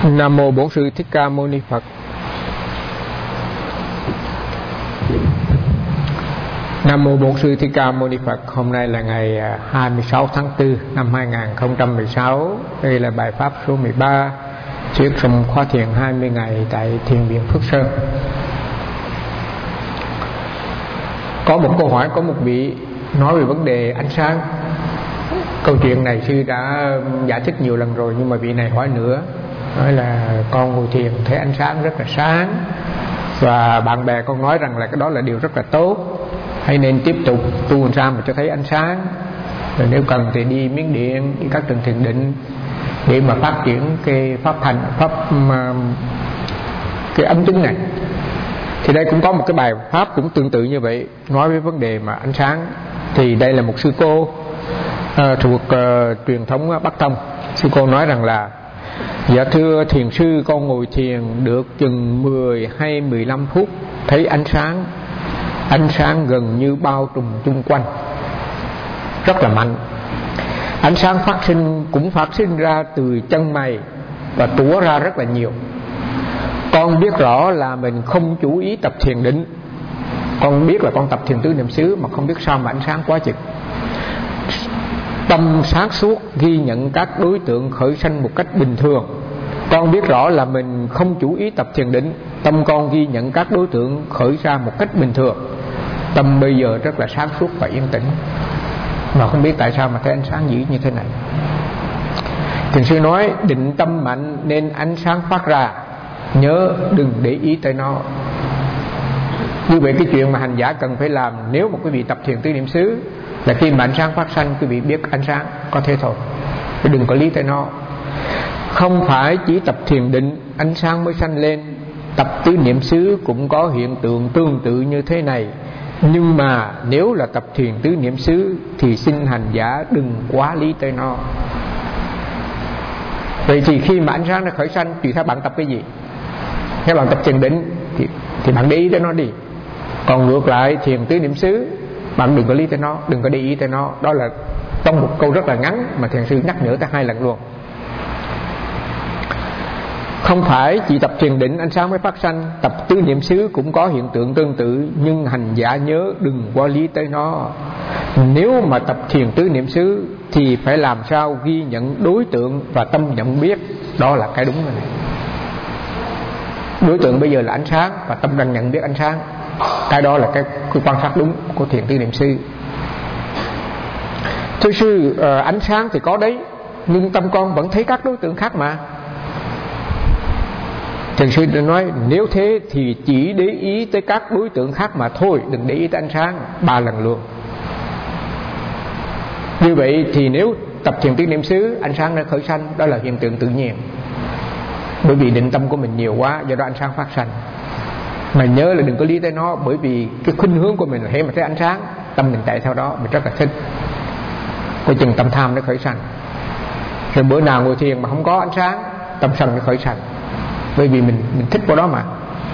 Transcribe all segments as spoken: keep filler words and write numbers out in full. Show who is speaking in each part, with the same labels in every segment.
Speaker 1: Nam mô Bổn Sư Thích Ca Mâu Ni Phật. Nam mô Bổn Sư Thích Ca Mâu Ni Phật. Hôm nay là ngày hai mươi sáu tháng tư năm hai nghìn không trăm mười sáu. Đây là bài pháp số mười ba, thuyết trong khóa thiền hai mươi ngày tại Thiền viện Phước Sơn. Có một câu hỏi, có một vị nói về vấn đề ánh sáng. Câu chuyện này sư đã giải thích nhiều lần rồi, nhưng mà vị này hỏi nữa. Nói là con ngồi thiền thấy ánh sáng rất là sáng, và bạn bè con nói rằng là cái đó là điều rất là tốt, hay nên tiếp tục tu làm sao mà cho thấy ánh sáng. Rồi nếu cần thì đi Miến Điện, đi các trường thiền định để mà phát triển cái pháp hành, pháp cái ấm chứng này. Thì đây cũng có một cái bài pháp cũng tương tự như vậy, nói với vấn đề mà ánh sáng. Thì đây là một sư cô uh, thuộc uh, truyền thống Bắc Tông. Sư cô nói rằng là: dạ thưa thiền sư, con ngồi thiền được chừng mười hay mười lăm phút, thấy ánh sáng. Ánh sáng gần như bao trùm chung quanh, rất là mạnh. Ánh sáng phát sinh cũng phát sinh ra từ chân mày và túa ra rất là nhiều. Con biết rõ là mình không chú ý tập thiền định. Con biết là con tập thiền tứ niệm xứ, mà không biết sao mà ánh sáng quá chừng. Tâm sáng suốt ghi nhận các đối tượng khởi sanh một cách bình thường. Con biết rõ là mình không chú ý tập thiền định. Tâm con ghi nhận các đối tượng khởi ra một cách bình thường. Tâm bây giờ rất là sáng suốt và yên tĩnh, mà không biết tại sao mà thấy ánh sáng dữ như thế này. Thiền sư nói định tâm mạnh nên ánh sáng phát ra, nhớ đừng để ý tới nó. Như vậy cái chuyện mà hành giả cần phải làm, nếu một quý vị tập thiền tứ niệm xứ, là khi mà ánh sáng phát sanh, quý vị biết ánh sáng có thế thôi, đừng có lý tới nó. Không phải chỉ tập thiền định ánh sáng mới sanh lên, tập tứ niệm xứ cũng có hiện tượng tương tự như thế này. Nhưng mà nếu là tập thiền tứ niệm xứ thì xin hành giả đừng quá lý tới nó. Vậy thì khi mà ánh sáng nó khởi sanh, tùy theo bạn tập cái gì. Nếu bạn tập thiền định thì, thì bạn để ý tới nó đi. Còn ngược lại thiền tứ niệm xứ, bạn đừng có lý tới nó, đừng có để ý tới nó. Đó là trong một câu rất là ngắn mà thiền sư nhắc nhở tới hai lần luôn. Không phải chỉ tập thiền định ánh sáng mới phát sanh, tập tứ niệm xứ cũng có hiện tượng tương tự, nhưng hành giả nhớ đừng quá lý tới nó. Nếu mà tập thiền tứ niệm xứ thì phải làm sao ghi nhận đối tượng và tâm nhận biết. Đó là cái đúng rồi này. Đối tượng bây giờ là ánh sáng và tâm đang nhận biết ánh sáng. Cái đó là cái, cái quan sát đúng của thiền tứ niệm xứ. Thưa sư, uh, ánh sáng thì có đấy, nhưng tâm con vẫn thấy các đối tượng khác mà. Thiền sư đã nói nếu thế thì chỉ để ý tới các đối tượng khác mà thôi, đừng để ý tới ánh sáng. Ba lần luôn. Như vậy thì nếu tập thiền tứ niệm xứ, ánh sáng đã khởi sanh, đó là hiện tượng tự nhiên. Bởi vì định tâm của mình nhiều quá, do đó ánh sáng phát sanh. Mà nhớ là đừng có lý tới nó, bởi vì cái khuynh hướng của mình là hễ mà thấy ánh sáng, tâm mình chạy theo đó, mình rất là thích. Coi chừng tâm tham nó khởi sanh. Rồi bữa nào ngồi thiền mà không có ánh sáng, tâm sân nó khởi sanh. Bởi vì mình mình thích vào đó mà.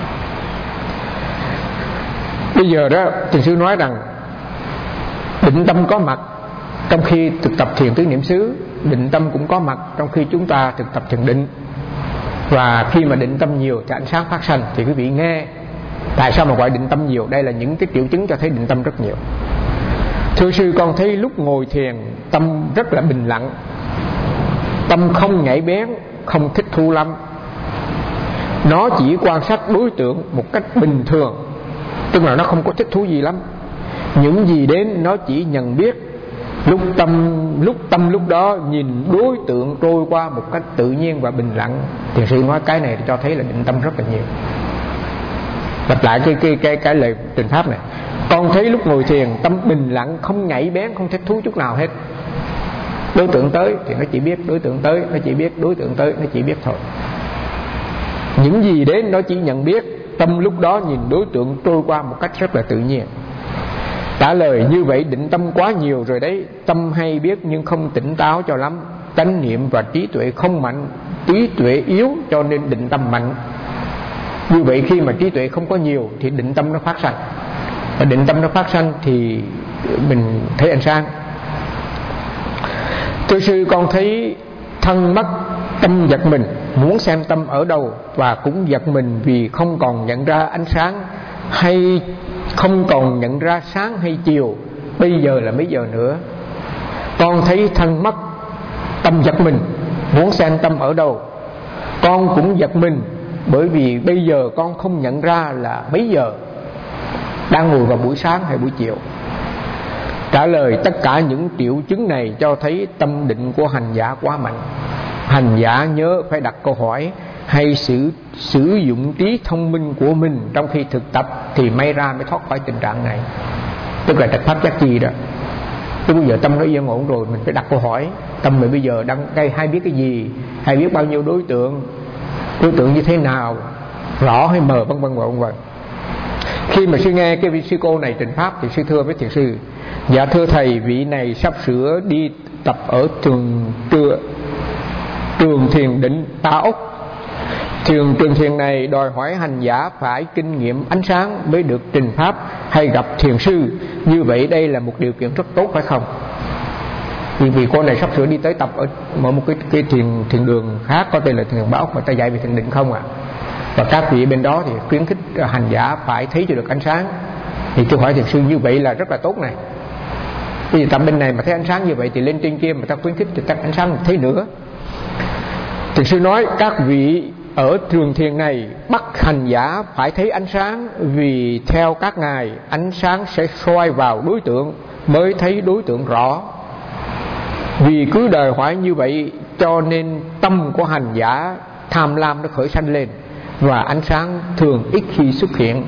Speaker 1: Bây giờ đó thiền sư nói rằng định tâm có mặt trong khi thực tập thiền tứ niệm xứ, định tâm cũng có mặt trong khi chúng ta thực tập thiền định. Và khi mà định tâm nhiều thì ánh sáng phát sanh. Thì quý vị nghe tại sao mà gọi định tâm nhiều. Đây là những cái triệu chứng cho thấy định tâm rất nhiều. Thưa sư, con thấy lúc ngồi thiền tâm rất là bình lặng, tâm không nhảy bén, không thích thú lắm. Nó chỉ quan sát đối tượng một cách bình thường, tức là nó không có thích thú gì lắm. Những gì đến nó chỉ nhận biết. Lúc tâm lúc tâm lúc đó nhìn đối tượng trôi qua một cách tự nhiên và bình lặng. Thiền sư nói cái này cho thấy là định tâm rất là nhiều. Lặp lại cái cái cái cái lời trình pháp này. Con thấy lúc ngồi thiền tâm bình lặng, không nhảy bén, không thích thú chút nào hết. Đối tượng tới thì nó chỉ biết đối tượng tới, nó chỉ biết đối tượng tới, nó chỉ biết thôi. Những gì đến nó chỉ nhận biết. Tâm lúc đó nhìn đối tượng trôi qua một cách rất là tự nhiên. Trả lời như vậy định tâm quá nhiều rồi đấy. Tâm hay biết nhưng không tỉnh táo cho lắm. Chánh niệm và trí tuệ không mạnh, trí tuệ yếu cho nên định tâm mạnh. Như vậy khi mà trí tuệ không có nhiều thì định tâm nó phát sanh. Và định tâm nó phát sanh thì mình thấy ánh sáng. Thưa sư, con thấy thân mất tâm giật mình, muốn xem tâm ở đâu, và cũng giật mình vì không còn nhận ra ánh sáng, hay không còn nhận ra sáng hay chiều, bây giờ là mấy giờ nữa. Con thấy thân mất, tâm giật mình, muốn xem tâm ở đâu. Con cũng giật mình bởi vì bây giờ con không nhận ra là mấy giờ, đang ngồi vào buổi sáng hay buổi chiều. Trả lời tất cả những triệu chứng này cho thấy tâm định của hành giả quá mạnh. Hành giả nhớ phải đặt câu hỏi hay sử, sử dụng trí thông minh của mình trong khi thực tập thì may ra mới thoát khỏi tình trạng này. Tức là trạch pháp giác chi đó. Chứ bây giờ tâm nó yên ổn rồi, mình phải đặt câu hỏi tâm mình bây giờ đang đây, hay biết cái gì, hay biết bao nhiêu đối tượng, đối tượng như thế nào, rõ hay mờ, vân vân vân vân. Khi mà sư nghe cái vị sư cô này trình pháp thì sư thưa với thiền sư: dạ thưa thầy, vị này sắp sửa đi tập ở trường trường, trường thiền định Ta Úc. Trường trường thiền này đòi hỏi hành giả phải kinh nghiệm ánh sáng mới được trình pháp hay gặp thiền sư. Như vậy đây là một điều kiện rất tốt phải không? Vì vì cô này sắp sửa đi tới tập ở một cái, cái thiền thiền đường khác có tên là thiền Ba Úc, mà ta dạy về thiền định không à. Và các vị bên đó thì khuyến khích hành giả phải thấy cho được ánh sáng. Thì tôi hỏi thiền sư như vậy là rất là tốt này. Bây giờ tập bên này mà thấy ánh sáng như vậy thì lên trên kia mà ta khuyến khích thì các ánh sáng thấy nữa. Thiền sư nói các vị ở trường thiền này bắt hành giả phải thấy ánh sáng, vì theo các ngài ánh sáng sẽ soi vào đối tượng mới thấy đối tượng rõ. Vì cứ đòi hỏi như vậy cho nên tâm của hành giả tham lam nó khởi sanh lên, và ánh sáng thường ít khi xuất hiện.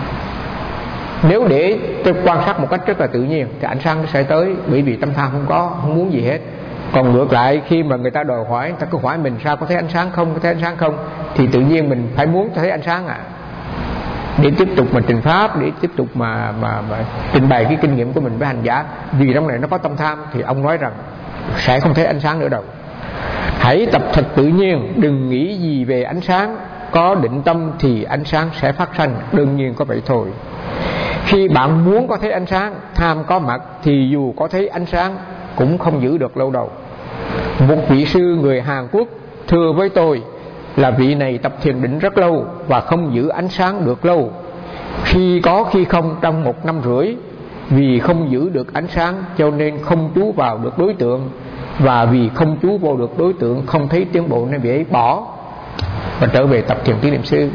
Speaker 1: Nếu để quan sát một cách rất là tự nhiên thì ánh sáng nó sẽ tới, bởi vì tâm tham không có, không muốn gì hết. Còn ngược lại, khi mà người ta đòi hỏi, người ta cứ hỏi mình sao có thấy ánh sáng không, có thấy ánh sáng không, thì tự nhiên mình phải muốn thấy ánh sáng à, để tiếp tục mà trình pháp, để tiếp tục mà, mà, mà trình bày cái kinh nghiệm của mình với hành giả. Vì trong này nó có tâm tham thì ông nói rằng sẽ không thấy ánh sáng nữa đâu. Hãy tập thật tự nhiên, đừng nghĩ gì về ánh sáng. Có định tâm thì ánh sáng sẽ phát sanh, đương nhiên có vậy thôi. Khi bạn muốn có thấy ánh sáng, tham có mặt thì dù có thấy ánh sáng cũng không giữ được lâu đâu. Một vị sư người Hàn Quốc thưa với tôi là vị này tập thiền định rất lâu và không giữ ánh sáng được lâu, khi có khi không trong một năm rưỡi. Vì không giữ được ánh sáng cho nên không chú vào được đối tượng, và vì không chú vào được đối tượng không thấy tiến bộ nên vị ấy bỏ và trở về tập thiền tứ niệm xứ.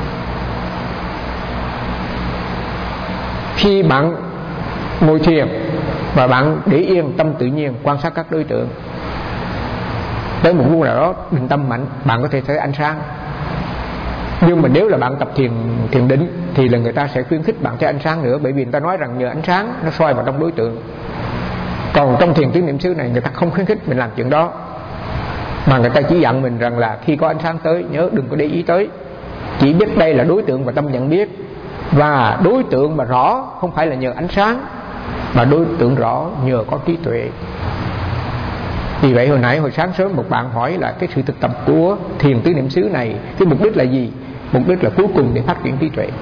Speaker 1: Khi bạn ngồi thiền và bạn để yên tâm tự nhiên quan sát các đối tượng, tới một lúc nào đó định tâm mạnh, bạn có thể thấy ánh sáng. Nhưng mà nếu là bạn tập thiền thiền định thì là người ta sẽ khuyến khích bạn thấy ánh sáng nữa, bởi vì người ta nói rằng nhờ ánh sáng nó soi vào trong đối tượng. Còn trong thiền tứ niệm xứ này người ta không khuyến khích mình làm chuyện đó, mà người ta chỉ dặn mình rằng là khi có ánh sáng tới nhớ đừng có để ý tới, chỉ biết đây là đối tượng và tâm nhận biết. Và đối tượng mà rõ không phải là nhờ ánh sáng, mà đối tượng rõ nhờ có trí tuệ. Vì vậy hồi nãy hồi sáng sớm một bạn hỏi là cái sự thực tập của thiền tứ niệm xứ này cái mục đích là gì? Mục đích là cuối cùng để phát triển trí tuệ.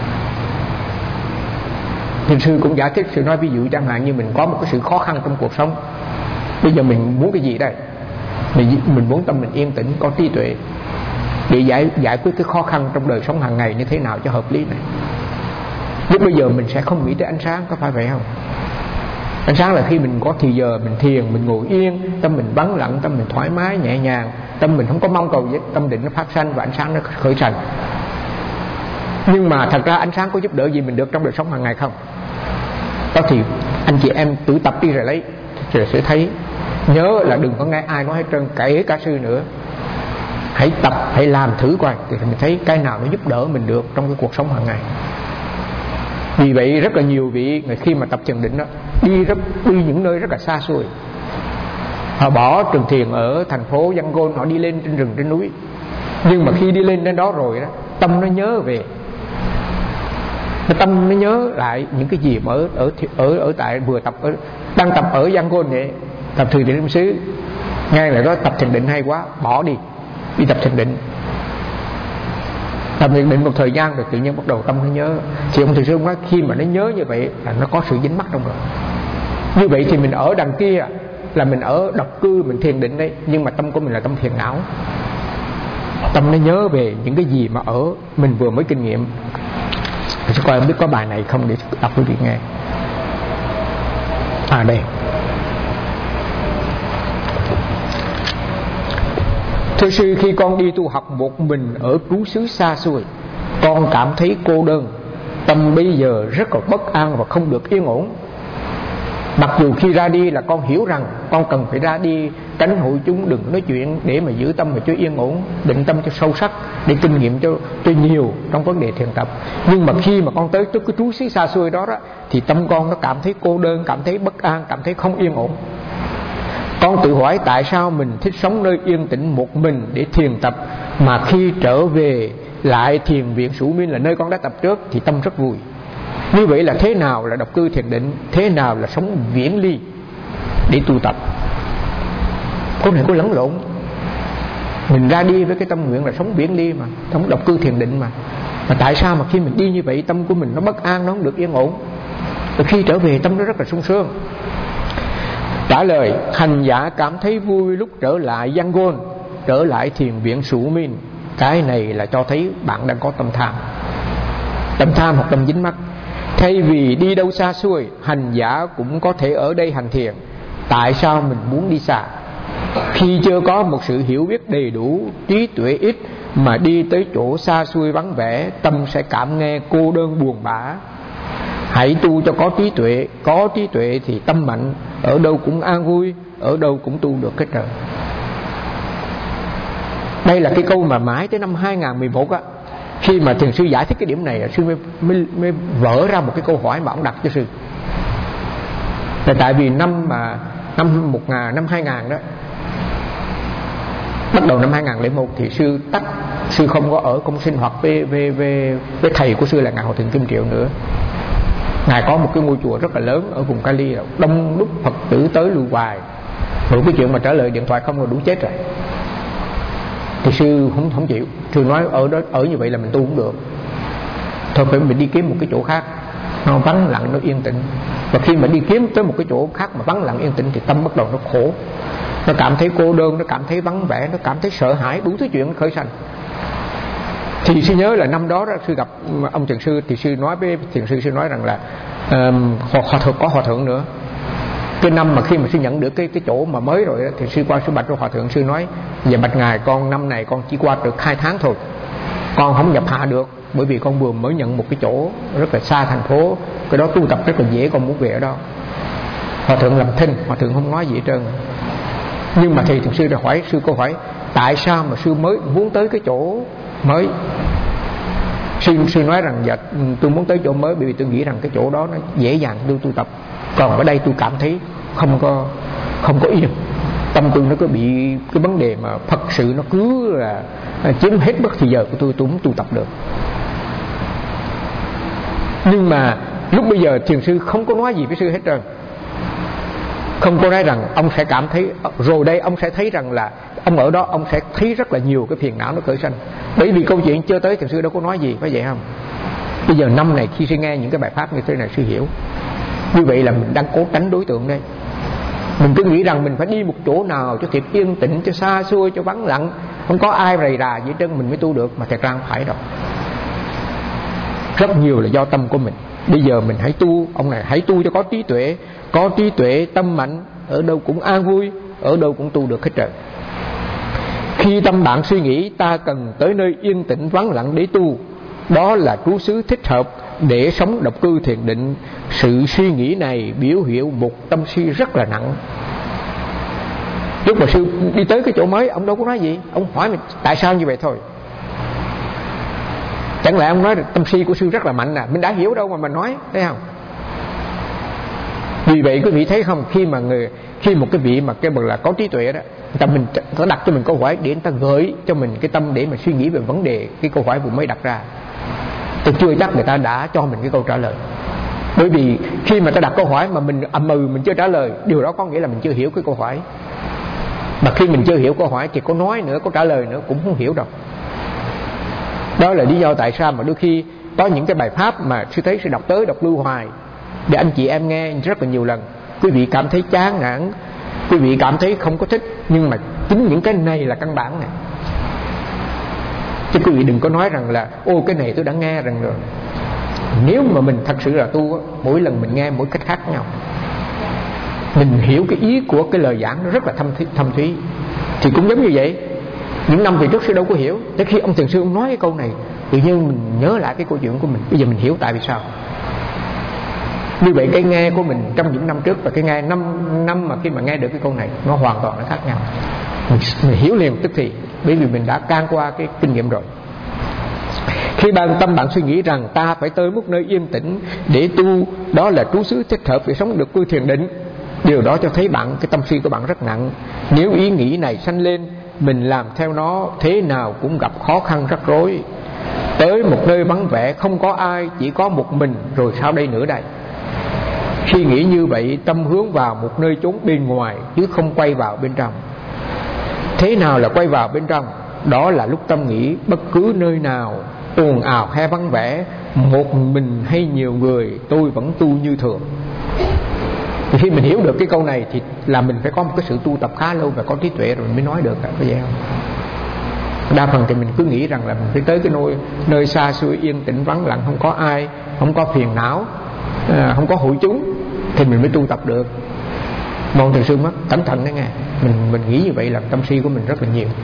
Speaker 1: Thiền sư cũng giải thích, sự nói ví dụ chẳng hạn như mình có một cái sự khó khăn trong cuộc sống. Bây giờ mình muốn cái gì đây? Mình, mình muốn tâm mình yên tĩnh, có trí tuệ để giải, giải quyết cái khó khăn trong đời sống hàng ngày như thế nào cho hợp lý này. Lúc bây giờ mình sẽ không nghĩ tới ánh sáng, có phải vậy không? Ánh sáng là khi mình có thì giờ mình thiền, mình ngồi yên, tâm mình vắng lặng, tâm mình thoải mái nhẹ nhàng, tâm mình không có mong cầu gì, tâm định nó phát sanh và ánh sáng nó khởi sanh. Nhưng mà thật ra ánh sáng có giúp đỡ gì mình được trong đời sống hàng ngày không? Đó thì anh chị em tự tập đi rồi lấy, rồi sẽ thấy. Nhớ là đừng có nghe ai nói hết trơn, kể cả sư nữa. Hãy tập, hãy làm thử coi thì mình thấy cái nào nó giúp đỡ mình được trong cái cuộc sống hàng ngày. Vì vậy rất là nhiều vị người khi mà tập thiền định đó, đi rất đi những nơi rất là xa xôi. Họ bỏ trường thiền ở thành phố Yangon, họ đi lên trên rừng trên núi. Nhưng mà khi đi lên đến đó rồi đó, tâm nó nhớ về, tâm nó nhớ lại những cái gì mà ở ở ở, ở tại vừa tập ở, đang tập ở Yangon vậy, tập thiền định xứ, ngay lại đó tập thiền định hay quá, bỏ đi đi tập thiền định. Tập thiền định một thời gian rồi tự nhiên bắt đầu tâm nó nhớ. Thì ông thầy sư nói khi mà nó nhớ như vậy là nó có sự dính mắc trong rồi. Như vậy thì mình ở đằng kia là mình ở độc cư, mình thiền định đấy, nhưng mà tâm của mình là tâm thiền não. Tâm nó nhớ về những cái gì mà ở mình vừa mới kinh nghiệm. Sẽ coi không biết có bài này không để đọc quý vị nghe. À đây. Thưa sư, khi con đi tu học một mình ở trú xứ xa xôi, con cảm thấy cô đơn. Tâm bây giờ rất là bất an và không được yên ổn. Mặc dù khi ra đi là con hiểu rằng con cần phải ra đi tránh hội chúng, đừng nói chuyện, để mà giữ tâm mà cho yên ổn, định tâm cho sâu sắc, để kinh nghiệm cho, cho nhiều trong vấn đề thiền tập. Nhưng mà khi mà con tới tới cái trú xứ xa xôi đó, đó thì tâm con nó cảm thấy cô đơn, cảm thấy bất an, cảm thấy không yên ổn. Con tự hỏi tại sao mình thích sống nơi yên tĩnh một mình để thiền tập, mà khi trở về lại thiền viện Sủ Minh là nơi con đã tập trước thì tâm rất vui. Như vậy là thế nào là độc cư thiền định, thế nào là sống viễn ly để tu tập? Có này có lẫn lộn. Mình ra đi với cái tâm nguyện là sống viễn ly mà, sống độc cư thiền định mà. Mà tại sao mà khi mình đi như vậy tâm của mình nó bất an, nó không được yên ổn, và khi trở về tâm nó rất là sung sướng? Trả lời: hành giả cảm thấy vui lúc trở lại Yangon, trở lại thiền viện Sủ Minh. Cái này là cho thấy bạn đang có tâm tham. Tâm tham hoặc tâm dính mắc. Thay vì đi đâu xa xôi, hành giả cũng có thể ở đây hành thiền. Tại sao mình muốn đi xa? Khi chưa có một sự hiểu biết đầy đủ, trí tuệ ít, mà đi tới chỗ xa xôi vắng vẻ, tâm sẽ cảm nghe cô đơn buồn bã. Hãy tu cho có trí tuệ. Có trí tuệ thì tâm mạnh, ở đâu cũng an vui, ở đâu cũng tu được cái trời. Đây là cái câu mà mãi tới năm hai không một một á, khi mà thiền sư giải thích cái điểm này, sư mới, mới, mới vỡ ra một cái câu hỏi mà ông đặt cho sư. Là tại vì năm mà năm một ngàn, năm hai ngàn đó, bắt đầu năm hai không không một thì sư tách, sư không có ở công sinh hoạt với, với, với, với thầy của sư là ngài Hòa Thượng Kim Triệu nữa. Ngài có một cái ngôi chùa rất là lớn ở vùng Cali, đông đúc Phật tử tới lưu hoài. Rồi cái chuyện mà trả lời điện thoại không là đủ chết rồi. Thì sư không không chịu. Sư nói ở đó ở như vậy là mình tu không được, thôi phải mình đi kiếm một cái chỗ khác, nó vắng lặng, nó yên tĩnh. Và khi mà đi kiếm tới một cái chỗ khác mà vắng lặng yên tĩnh thì tâm bắt đầu nó khổ, nó cảm thấy cô đơn, nó cảm thấy vắng vẻ, nó cảm thấy sợ hãi, đủ thứ chuyện nó khởi sanh. Thì sư nhớ là năm đó, đó sư gặp ông thiền sư, thì sư nói với thiền sư, sư nói rằng là um, hòa thượng có hòa thượng nữa. Cái năm mà khi mà sư nhận được cái cái chỗ mà mới rồi đó, thì sư qua sư bạch cho hòa thượng, sư nói: dạ bạch ngài, con năm này con chỉ qua được hai tháng thôi, con không nhập hạ được, bởi vì con vừa mới nhận một cái chỗ rất là xa thành phố, cái đó tu tập rất là dễ, con muốn về ở đó. Hòa thượng làm thinh, hòa thượng không nói gì hết trơn. Nhưng mà thì thiền sư đã hỏi sư câu hỏi: tại sao mà sư mới muốn tới cái chỗ mới? Sư, sư nói rằng dạ tôi muốn tới chỗ mới bởi vì tôi nghĩ rằng cái chỗ đó nó dễ dàng tôi tu tập, còn ở đây tôi cảm thấy không có không có yên, tâm tôi nó có bị cái vấn đề mà Phật sự nó cứ là chiếm hết bất thì giờ của tôi, tôi không tu tập được. Nhưng mà lúc bây giờ thiền sư không có nói gì với sư hết trơn, không có nói rằng ông sẽ cảm thấy, rồi đây ông sẽ thấy rằng là ông ở đó ông sẽ thấy rất là nhiều cái phiền não nó khởi sanh. Bởi vì câu chuyện chưa tới thiền sư đâu có nói gì, phải vậy không? Bây giờ năm này khi sư nghe những cái bài pháp như thế này sư hiểu. Như vậy là mình đang cố tránh đối tượng đây. Mình cứ nghĩ rằng mình phải đi một chỗ nào cho thiệt yên tĩnh, cho xa xôi, cho vắng lặng, không có ai rầy rà gì trơn mình mới tu được. Mà thật ra không phải đâu. Rất nhiều là do tâm của mình. Bây giờ mình hãy tu, ông này hãy tu cho có trí tuệ. Có trí tuệ, tâm mạnh, ở đâu cũng an vui, ở đâu cũng tu được hết trời. Khi tâm bạn suy nghĩ ta cần tới nơi yên tĩnh vắng lặng để tu, đó là trú xứ thích hợp để sống độc cư thiền định. Sự suy nghĩ này biểu hiện một tâm si rất là nặng. Lúc mà sư đi tới cái chỗ mới, ông đâu có nói gì, ông hỏi mình tại sao như vậy thôi. Chẳng lẽ ông nói tâm si của sư rất là mạnh à? Mình đã hiểu đâu mà mình nói, thấy không? Vì vậy quý vị thấy không, khi mà người khi một cái vị mà cái bậc là có trí tuệ đó, người ta mình có đặt cho mình câu hỏi để người ta gửi cho mình cái tâm để mà suy nghĩ về vấn đề cái câu hỏi vừa mới đặt ra. Tôi chưa chắc người ta đã cho mình cái câu trả lời. Bởi vì khi mà ta đặt câu hỏi mà mình ậm ừ mình chưa trả lời, điều đó có nghĩa là mình chưa hiểu cái câu hỏi. Mà khi mình chưa hiểu câu hỏi thì có nói nữa, có trả lời nữa cũng không hiểu đâu. Đó là lý do tại sao mà đôi khi có những cái bài pháp mà sư thấy sư đọc tới đọc lưu hoài để anh chị em nghe rất là nhiều lần, quý vị cảm thấy chán nản, quý vị cảm thấy không có thích, nhưng mà chính những cái này là căn bản này. quý vị đừng có nói rằng là ô cái này tôi đã nghe rằng rồi. Nếu mà mình thật sự là tu, mỗi lần mình nghe mỗi cách khác nhau, mình hiểu cái ý của cái lời giảng nó rất là thâm thúy, thâm thúy. Thì cũng giống như vậy, những năm về trước sư đâu có hiểu, tới khi ông thiền sư ông nói cái câu này, tự nhiên mình nhớ lại cái câu chuyện của mình. Bây giờ mình hiểu tại vì sao. Như vậy cái nghe của mình trong những năm trước và cái nghe năm năm mà khi mà nghe được cái câu này nó hoàn toàn nó khác nhau. Mình, mình hiểu liền tức thì, bởi vì mình đã can qua cái kinh nghiệm rồi. Khi ban tâm bạn suy nghĩ rằng ta phải tới một nơi yên tĩnh để tu, đó là trú xứ thích hợp để sống được cư thiền định, điều đó cho thấy bạn, cái tâm suy của bạn rất nặng. Nếu ý nghĩ này sanh lên, mình làm theo nó thế nào cũng gặp khó khăn rắc rối. Tới một nơi vắng vẻ không có ai, chỉ có một mình, rồi sao đây nữa đây? Khi nghĩ như vậy, tâm hướng vào một nơi chốn bên ngoài chứ không quay vào bên trong. Thế nào là quay vào bên trong? Đó là lúc tâm nghĩ bất cứ nơi nào ồn ào hay vắng vẻ, một mình hay nhiều người, tôi vẫn tu như thường. Thì khi mình hiểu được cái câu này thì là mình phải có một cái sự tu tập khá lâu và có trí tuệ rồi mình mới nói được, có vậy không? Đa phần thì mình cứ nghĩ rằng là mình phải tới cái nơi nơi xa xôi yên tĩnh vắng lặng, không có ai, không có phiền não, à, không có hội chúng thì mình mới tu tập được. Mong thiền sư mất cẩn thận đấy nghe. Mình mình nghĩ như vậy làm tâm si của mình rất là nhiều.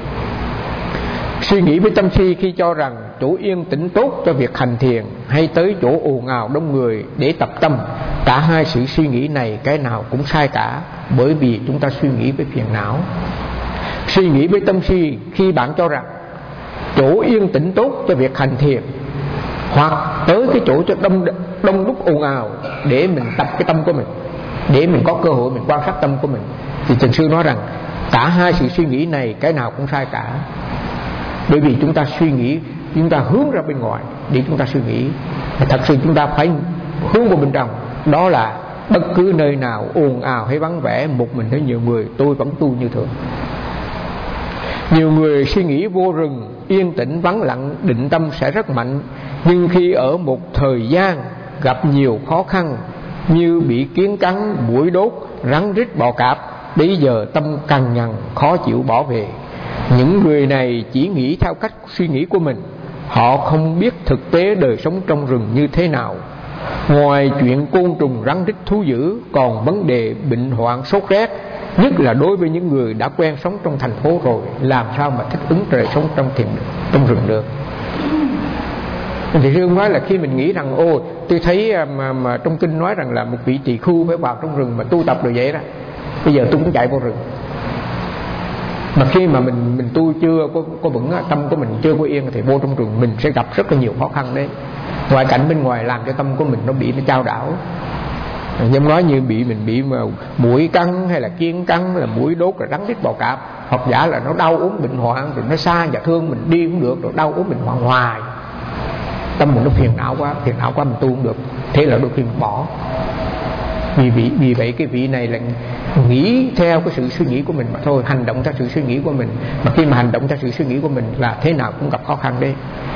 Speaker 1: Suy nghĩ với tâm si khi cho rằng chỗ yên tĩnh tốt cho việc hành thiền, hay tới chỗ ồn ào đông người để tập tâm, cả hai sự suy nghĩ này cái nào cũng sai cả, bởi vì chúng ta suy nghĩ với phiền não. Suy nghĩ với tâm si khi bạn cho rằng chỗ yên tĩnh tốt cho việc hành thiền, hoặc tới cái chỗ cho đông đông đúc ồn ào để mình tập cái tâm của mình, để mình có cơ hội mình quan sát tâm của mình, thì thiền sư nói rằng cả hai sự suy nghĩ này cái nào cũng sai cả. Bởi vì chúng ta suy nghĩ, chúng ta hướng ra bên ngoài để chúng ta suy nghĩ, mà thật sự chúng ta phải hướng vào bên trong. Đó là bất cứ nơi nào ồn ào hay vắng vẻ, một mình hay nhiều người, tôi vẫn tu như thường. Nhiều người suy nghĩ vô rừng yên tĩnh vắng lặng, định tâm sẽ rất mạnh. Nhưng khi ở một thời gian gặp nhiều khó khăn như bị kiến cắn, muỗi đốt, rắn rít bò cạp, bây giờ tâm cằn nhằn khó chịu bỏ về. Những người này chỉ nghĩ theo cách suy nghĩ của mình, họ không biết thực tế đời sống trong rừng như thế nào. Ngoài chuyện côn trùng rắn rít thú dữ, còn vấn đề bệnh hoạn sốt rét, nhất là đối với những người đã quen sống trong thành phố rồi, làm sao mà thích ứng đời sống trong thiền trong rừng được. Thì Dương nói là khi mình nghĩ rằng ô tôi thấy mà, mà trong kinh nói rằng là một vị tỳ khưu phải vào trong rừng mà tu tập rồi vậy đó, bây giờ tôi cũng chạy vô rừng. Mà khi mà mình mình tu chưa có, có vững, tâm của mình chưa có yên thì vô trong rừng mình sẽ gặp rất là nhiều khó khăn đấy. Ngoại cảnh bên ngoài làm cho tâm của mình nó bị nó chao đảo. Giống nói như bị mình bị mà muỗi cắn hay là kiến cắn, là muỗi đốt, rồi rắn rít bò cạp, hoặc giả là nó đau ốm bệnh hoạn, rồi nó xa và thương mình đi cũng được, rồi đau ốm bệnh hoạn hoài, tâm mình nó phiền não quá, phiền não quá mình tu không được, thế là đôi khi mình bỏ. Vì vì vì vậy cái vị này là nghĩ theo cái sự suy nghĩ của mình mà thôi, hành động theo sự suy nghĩ của mình. Mà khi mà hành động theo sự suy nghĩ của mình là thế nào cũng gặp khó khăn đấy.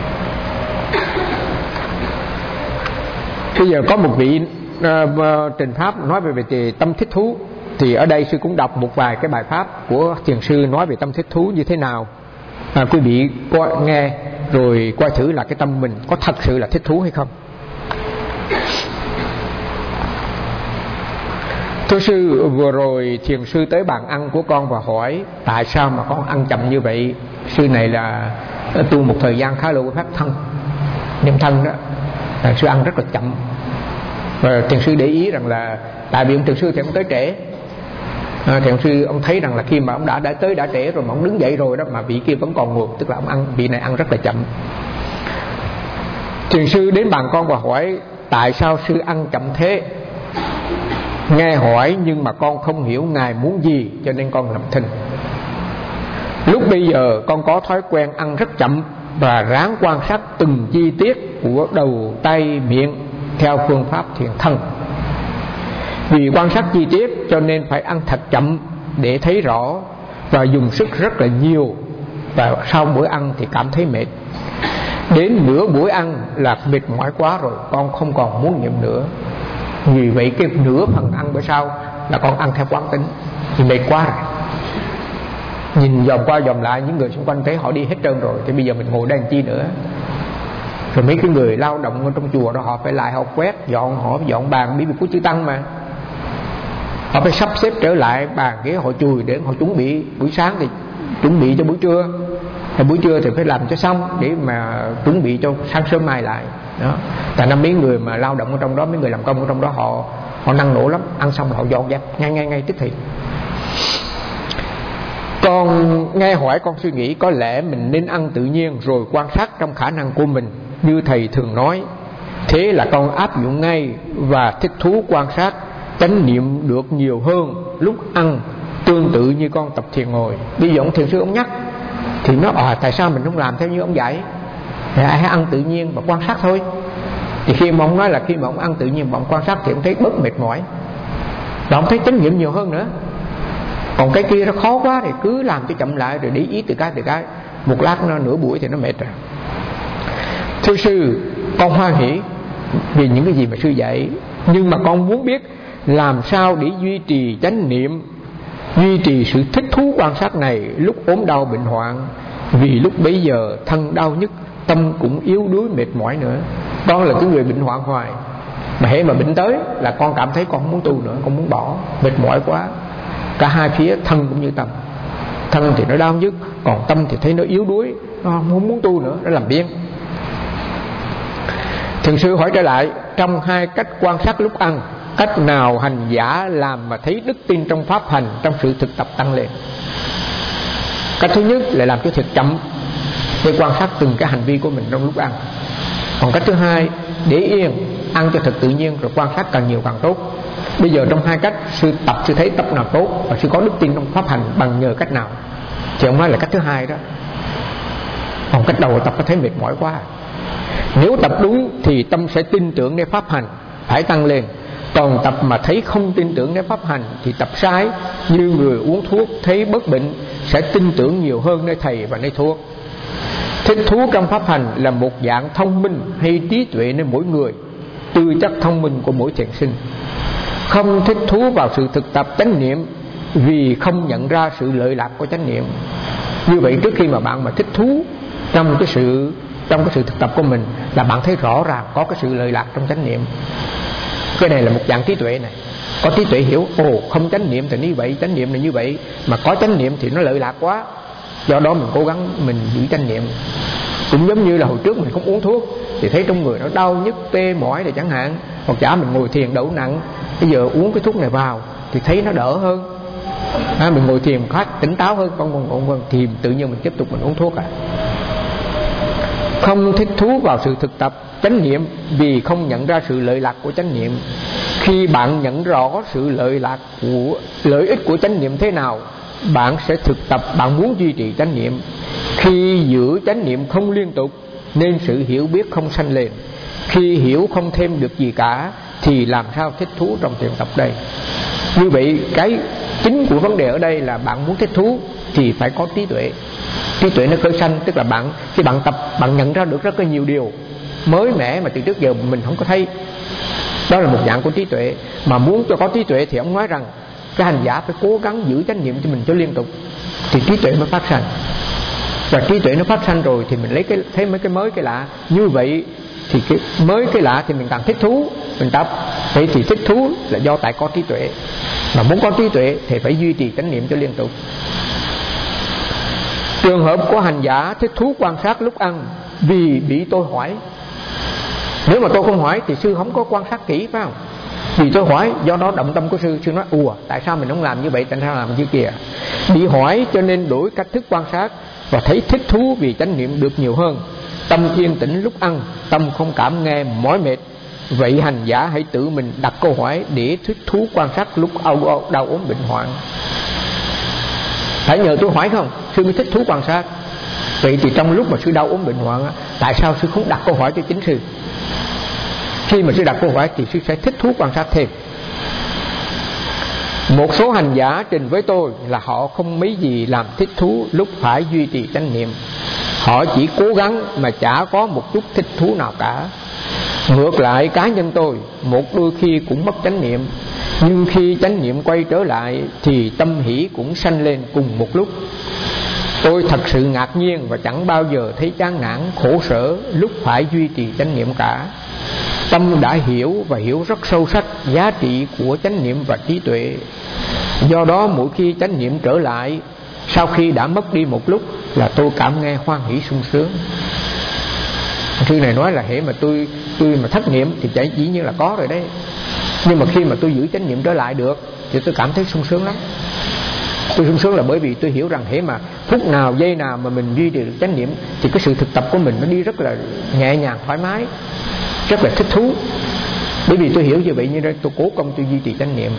Speaker 1: Bây giờ có một vị uh, trình pháp nói về về tâm thích thú, thì ở đây sư cũng đọc một vài cái bài pháp của thiền sư nói về tâm thích thú như thế nào. À, quý vị coi, nghe rồi coi thử là cái tâm mình có thật sự là thích thú hay không. Thưa sư, vừa rồi thiền sư tới bàn ăn của con và hỏi tại sao mà con ăn chậm như vậy. Sư này là tu một thời gian khá lâu với pháp thân, niệm thân đó, là sư ăn rất là chậm. Và thiền sư để ý rằng là tại vì ông thiền sư thì ông tới trễ, à, thiền sư ông thấy rằng là khi mà ông đã đã tới đã trễ rồi mà ông đứng dậy rồi đó, mà vị kia vẫn còn ngồi, tức là ông ăn, vị này ăn rất là chậm. Thiền sư đến bàn con và hỏi tại sao sư ăn chậm thế. Nghe hỏi nhưng mà con không hiểu ngài muốn gì, cho nên con làm thinh. Lúc bây giờ con có thói quen ăn rất chậm và ráng quan sát từng chi tiết của đầu, tay, miệng theo phương pháp thiền thân. Vì quan sát chi tiết cho nên phải ăn thật chậm để thấy rõ, và dùng sức rất là nhiều, và sau bữa ăn thì cảm thấy mệt. Đến nửa buổi ăn là mệt mỏi quá rồi, con không còn muốn niệm nữa. Vì vậy cái nửa phần ăn bữa sau là con ăn theo quán tính, thì mệt quá rồi. Nhìn dòm qua dòm lại, những người xung quanh thấy họ đi hết trơn rồi, thì bây giờ mình ngồi đây làm chi nữa. Rồi mấy cái người lao động ở trong chùa đó, họ phải lại họ quét dọn, họ dọn bàn, bởi vì có chư tăng mà, họ phải sắp xếp trở lại bàn ghế họ chùi để họ chuẩn bị buổi sáng thì chuẩn bị cho buổi trưa, thì buổi trưa thì phải làm cho xong để mà chuẩn bị cho sáng sớm mai lại đó. Tại năm mấy người mà lao động ở trong đó, mấy người làm công ở trong đó, họ họ năng nổ lắm, ăn xong họ dọn dẹp ngay ngay ngay tức thì. Con nghe hỏi con suy nghĩ có lẽ mình nên ăn tự nhiên rồi quan sát trong khả năng của mình như thầy thường nói. Thế là con áp dụng ngay và thích thú quan sát, chánh niệm được nhiều hơn lúc ăn, tương tự như con tập thiền ngồi. Bây giờ ông thiền sư ông nhắc thì nó à, tại sao mình không làm theo như ông dạy, thì hãy ăn tự nhiên và quan sát thôi. Thì khi mà ông nói là khi mà ông ăn tự nhiên và ông quan sát thì ông thấy bớt mệt mỏi và ông thấy chánh niệm nhiều hơn nữa. Còn cái kia nó khó quá thì cứ làm cho chậm lại rồi để ý từ cái từ cái, một lát nó nửa buổi thì nó mệt rồi. Thưa sư, con hoan hỷ vì những cái gì mà sư dạy, nhưng mà con muốn biết làm sao để duy trì chánh niệm, duy trì sự thích thú quan sát này lúc ốm đau bệnh hoạn. Vì lúc bấy giờ thân đau nhức, tâm cũng yếu đuối mệt mỏi nữa. Con là cái người bệnh hoạn hoài, mà hễ mà bệnh tới là con cảm thấy con không muốn tu nữa, con muốn bỏ, mệt mỏi quá. Cả hai phía thân cũng như tâm. Thân thì nó đau nhức, còn tâm thì thấy nó yếu đuối, nó không muốn tu nữa, nó làm biếng. Thiền sư hỏi trở lại, trong hai cách quan sát lúc ăn, cách nào hành giả làm mà thấy đức tin trong pháp hành, trong sự thực tập tăng lên? Cách thứ nhất là làm cho thật chậm để quan sát từng cái hành vi của mình trong lúc ăn. Còn cách thứ hai, để yên, ăn cho thật tự nhiên rồi quan sát càng nhiều càng tốt. Bây giờ trong hai cách, sư tập sư thấy tập nào tốt và sư có đức tin trong pháp hành bằng nhờ cách nào? Thì ông nói là cách thứ hai đó. Còn cách đầu tập có thấy mệt mỏi quá. Nếu tập đúng thì tâm sẽ tin tưởng để pháp hành, phải tăng lên. Còn tập mà thấy không tin tưởng để pháp hành thì tập sai. Như người uống thuốc thấy bất bệnh sẽ tin tưởng nhiều hơn nơi thầy và nơi thuốc. Thích thú trong pháp hành là một dạng thông minh hay trí tuệ nơi mỗi người, tư chất thông minh của mỗi thiền sinh. Không thích thú vào sự thực tập chánh niệm vì không nhận ra sự lợi lạc của chánh niệm. Như vậy trước khi mà bạn mà thích thú trong cái sự trong cái sự thực tập của mình là bạn thấy rõ ràng có cái sự lợi lạc trong chánh niệm. Cái này là một dạng trí tuệ này. Có trí tuệ hiểu, ồ không chánh niệm thì như vậy, chánh niệm là như vậy, mà có chánh niệm thì nó lợi lạc quá, do đó mình cố gắng mình giữ chánh niệm. Cũng giống như là hồi trước mình không uống thuốc thì thấy trong người nó đau nhức tê mỏi này chẳng hạn, hoặc giả mình ngồi thiền đổ nặng, bây giờ uống cái thuốc này vào thì thấy nó đỡ hơn. À, mình ngồi thiền khác tỉnh táo hơn, con còn còn thiền tự nhiên mình tiếp tục mình uống thuốc à. Không thích thú vào sự thực tập chánh niệm vì không nhận ra sự lợi lạc của chánh niệm. Khi bạn nhận rõ sự lợi lạc của lợi ích của chánh niệm thế nào, bạn sẽ thực tập, bạn muốn duy trì chánh niệm. Khi giữ chánh niệm không liên tục nên sự hiểu biết không sanh lên. Khi hiểu không thêm được gì cả thì làm sao thích thú trong thiền tập đây? Như vậy cái chính của vấn đề ở đây là bạn muốn thích thú thì phải có trí tuệ. Trí tuệ nó khởi sanh, tức là bạn khi bạn tập, bạn nhận ra được rất là nhiều điều mới mẻ mà từ trước giờ mình không có thấy. Đó là một dạng của trí tuệ. Mà muốn cho có trí tuệ thì ông nói rằng cái hành giả phải cố gắng giữ chánh niệm cho mình cho liên tục thì trí tuệ mới phát sanh. Và trí tuệ nó phát sanh rồi thì mình lấy cái thấy mấy cái mới cái lạ. Như vậy thì cái mới cái lạ thì mình càng thích thú, mình tập. Vậy thì thích thú là do tại có trí tuệ. Mà muốn có trí tuệ thì phải duy trì chánh niệm cho liên tục. Trường hợp của hành giả thích thú quan sát lúc ăn vì bị tôi hỏi. Nếu mà tôi không hỏi thì sư không có quan sát kỹ, phải không? Vì tôi hỏi, do đó động tâm của sư. Sư nói ùa, tại sao mình không làm như vậy, tại sao làm như kia? Bị hỏi cho nên đổi cách thức quan sát và thấy thích thú vì chánh niệm được nhiều hơn. Tâm yên tĩnh lúc ăn, tâm không cảm nghe mỏi mệt. Vậy hành giả hãy tự mình đặt câu hỏi để thích thú quan sát lúc đau ốm bệnh hoạn. Phải nhờ tôi hỏi không, sư mới thích thú quan sát. Vậy thì trong lúc mà sư đau ốm bệnh hoạn, tại sao sư không đặt câu hỏi cho chính sư? Khi mà sư đặt câu hỏi thì sư sẽ thích thú quan sát thêm. Một số hành giả trình với tôi là họ không mấy gì làm thích thú lúc phải duy trì chánh niệm. Họ chỉ cố gắng mà chả có một chút thích thú nào cả. Ngược lại cá nhân tôi, một đôi khi cũng mất chánh niệm, nhưng khi chánh niệm quay trở lại thì tâm hỷ cũng sanh lên cùng một lúc. Tôi thật sự ngạc nhiên và chẳng bao giờ thấy chán nản khổ sở lúc phải duy trì chánh niệm cả. Tâm đã hiểu và hiểu rất sâu sắc giá trị của chánh niệm và trí tuệ. Do đó mỗi khi chánh niệm trở lại sau khi đã mất đi một lúc là tôi cảm nghe hoan hỷ sung sướng. Sư này nói là hễ mà tôi tôi mà thất niệm thì chỉ dĩ nhiên là có rồi đấy, nhưng mà khi mà tôi giữ chánh niệm trở lại được thì tôi cảm thấy sung sướng lắm. Tôi sung sướng là bởi vì tôi hiểu rằng hễ mà phút nào giây nào mà mình duy trì được chánh niệm thì cái sự thực tập của mình nó đi rất là nhẹ nhàng thoải mái, rất là thích thú. Bởi vì tôi hiểu như vậy, như nên tôi cố công tôi duy trì chánh niệm.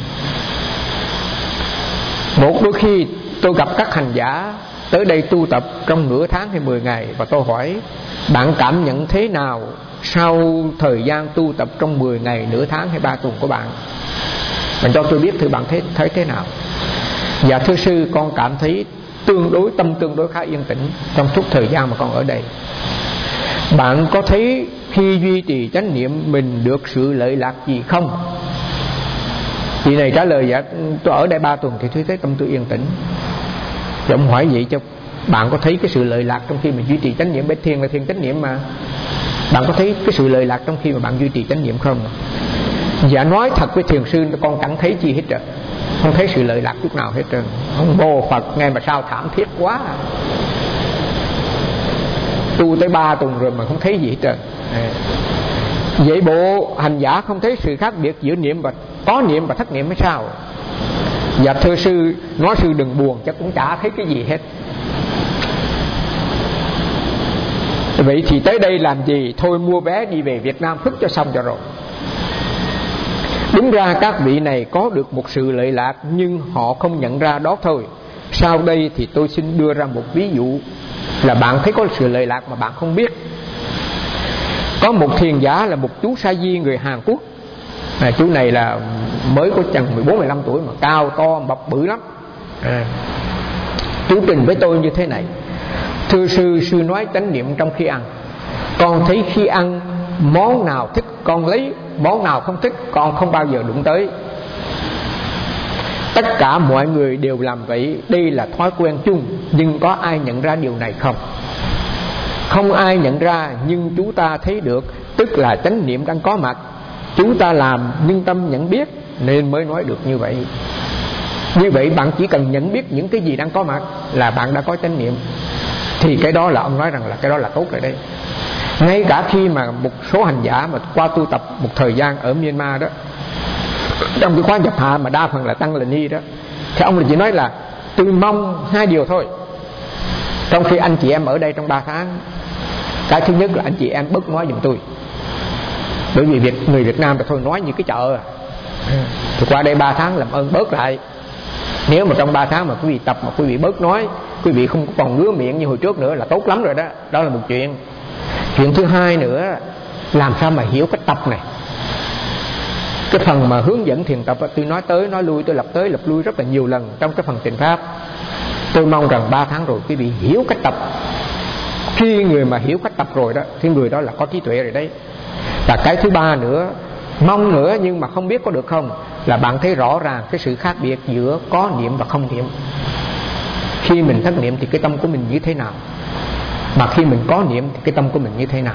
Speaker 1: Một đôi khi tôi gặp các hành giả tới đây tu tập trong nửa tháng hay mười ngày, và tôi hỏi bạn cảm nhận thế nào sau thời gian tu tập trong mười ngày, nửa tháng hay ba tuần của bạn? Bạn cho tôi biết thử bạn thấy, thấy thế nào? Dạ thưa sư, con cảm thấy tương đối tâm tương đối khá yên tĩnh trong suốt thời gian mà con ở đây. Bạn có thấy khi duy trì chánh niệm mình được sự lợi lạc gì không? Chị này trả lời dạ tôi ở đây ba tuần thì tôi thấy tâm tôi yên tĩnh. Thì ông hỏi vậy cho bạn có thấy cái sự lợi lạc trong khi mình duy trì chánh niệm? Bế thiền là thiền chánh niệm mà. Bạn có thấy cái sự lợi lạc trong khi mà bạn duy trì chánh niệm không? Dạ nói thật với thiền sư, con chẳng thấy chi hết trơn, không thấy sự lợi lạc chút nào hết trơn. Ông Bồ Phật nghe mà sao thảm thiết quá, tu tới ba tuần rồi mà không thấy gì hết trơn. Vậy bộ hành giả không thấy sự khác biệt giữa niệm và có niệm và thất niệm hay sao? Dạ thưa sư, nói sư đừng buồn, chắc cũng chả thấy cái gì hết. Vậy thì tới đây làm gì? Thôi mua vé đi về Việt Nam thức cho xong cho rồi. Đúng ra các vị này có được một sự lợi lạc, nhưng họ không nhận ra đó thôi. Sau đây thì tôi xin đưa ra một ví dụ là bạn thấy có sự lợi lạc mà bạn không biết. Có một thiền giả là một chú sa di người Hàn Quốc. à, Chú này là mới có chừng mười bốn mười lăm tuổi mà cao to mập bự lắm. à, Chú trình với tôi như thế này: thưa sư, sư nói chánh niệm trong khi ăn. Con thấy khi ăn món nào thích con lấy, món nào không thích con không bao giờ đụng tới. Tất cả mọi người đều làm vậy, đây là thói quen chung. Nhưng có ai nhận ra điều này không? Không ai nhận ra, nhưng chúng ta thấy được, tức là chánh niệm đang có mặt. Chúng ta làm nhưng tâm nhận biết nên mới nói được như vậy. Như vậy bạn chỉ cần nhận biết những cái gì đang có mặt là bạn đã có chánh niệm. Thì cái đó là ông nói rằng là cái đó là tốt rồi đấy. Ngay cả khi mà một số hành giả mà qua tu tập một thời gian ở Myanmar đó, trong cái khóa nhập hạ mà đa phần là tăng là ni đó, thì ông là chỉ nói là tôi mong hai điều thôi trong khi anh chị em ở đây trong ba tháng. Cái thứ nhất là anh chị em bớt nói giùm tôi, bởi vì Việt, người Việt Nam là thôi nói như cái chợ. Thì qua đây ba tháng làm ơn bớt lại. Nếu mà trong ba tháng mà quý vị tập mà quý vị bớt nói, quý vị không còn ngứa miệng như hồi trước nữa là tốt lắm rồi đó. Đó là một chuyện. Chuyện thứ hai nữa, làm sao mà hiểu cách tập này. Cái phần mà hướng dẫn thiền tập tôi nói tới nói lui, tôi lặp tới lặp lui rất là nhiều lần trong cái phần trình pháp. Tôi mong rằng ba tháng rồi quý vị hiểu cách tập. Khi người mà hiểu cách tập rồi đó thì người đó là có trí tuệ rồi đấy. Và cái thứ ba nữa, mong nữa nhưng mà không biết có được không, là bạn thấy rõ ràng cái sự khác biệt giữa có niệm và không niệm. Khi mình thất niệm thì cái tâm của mình như thế nào, mà khi mình có niệm thì cái tâm của mình như thế nào.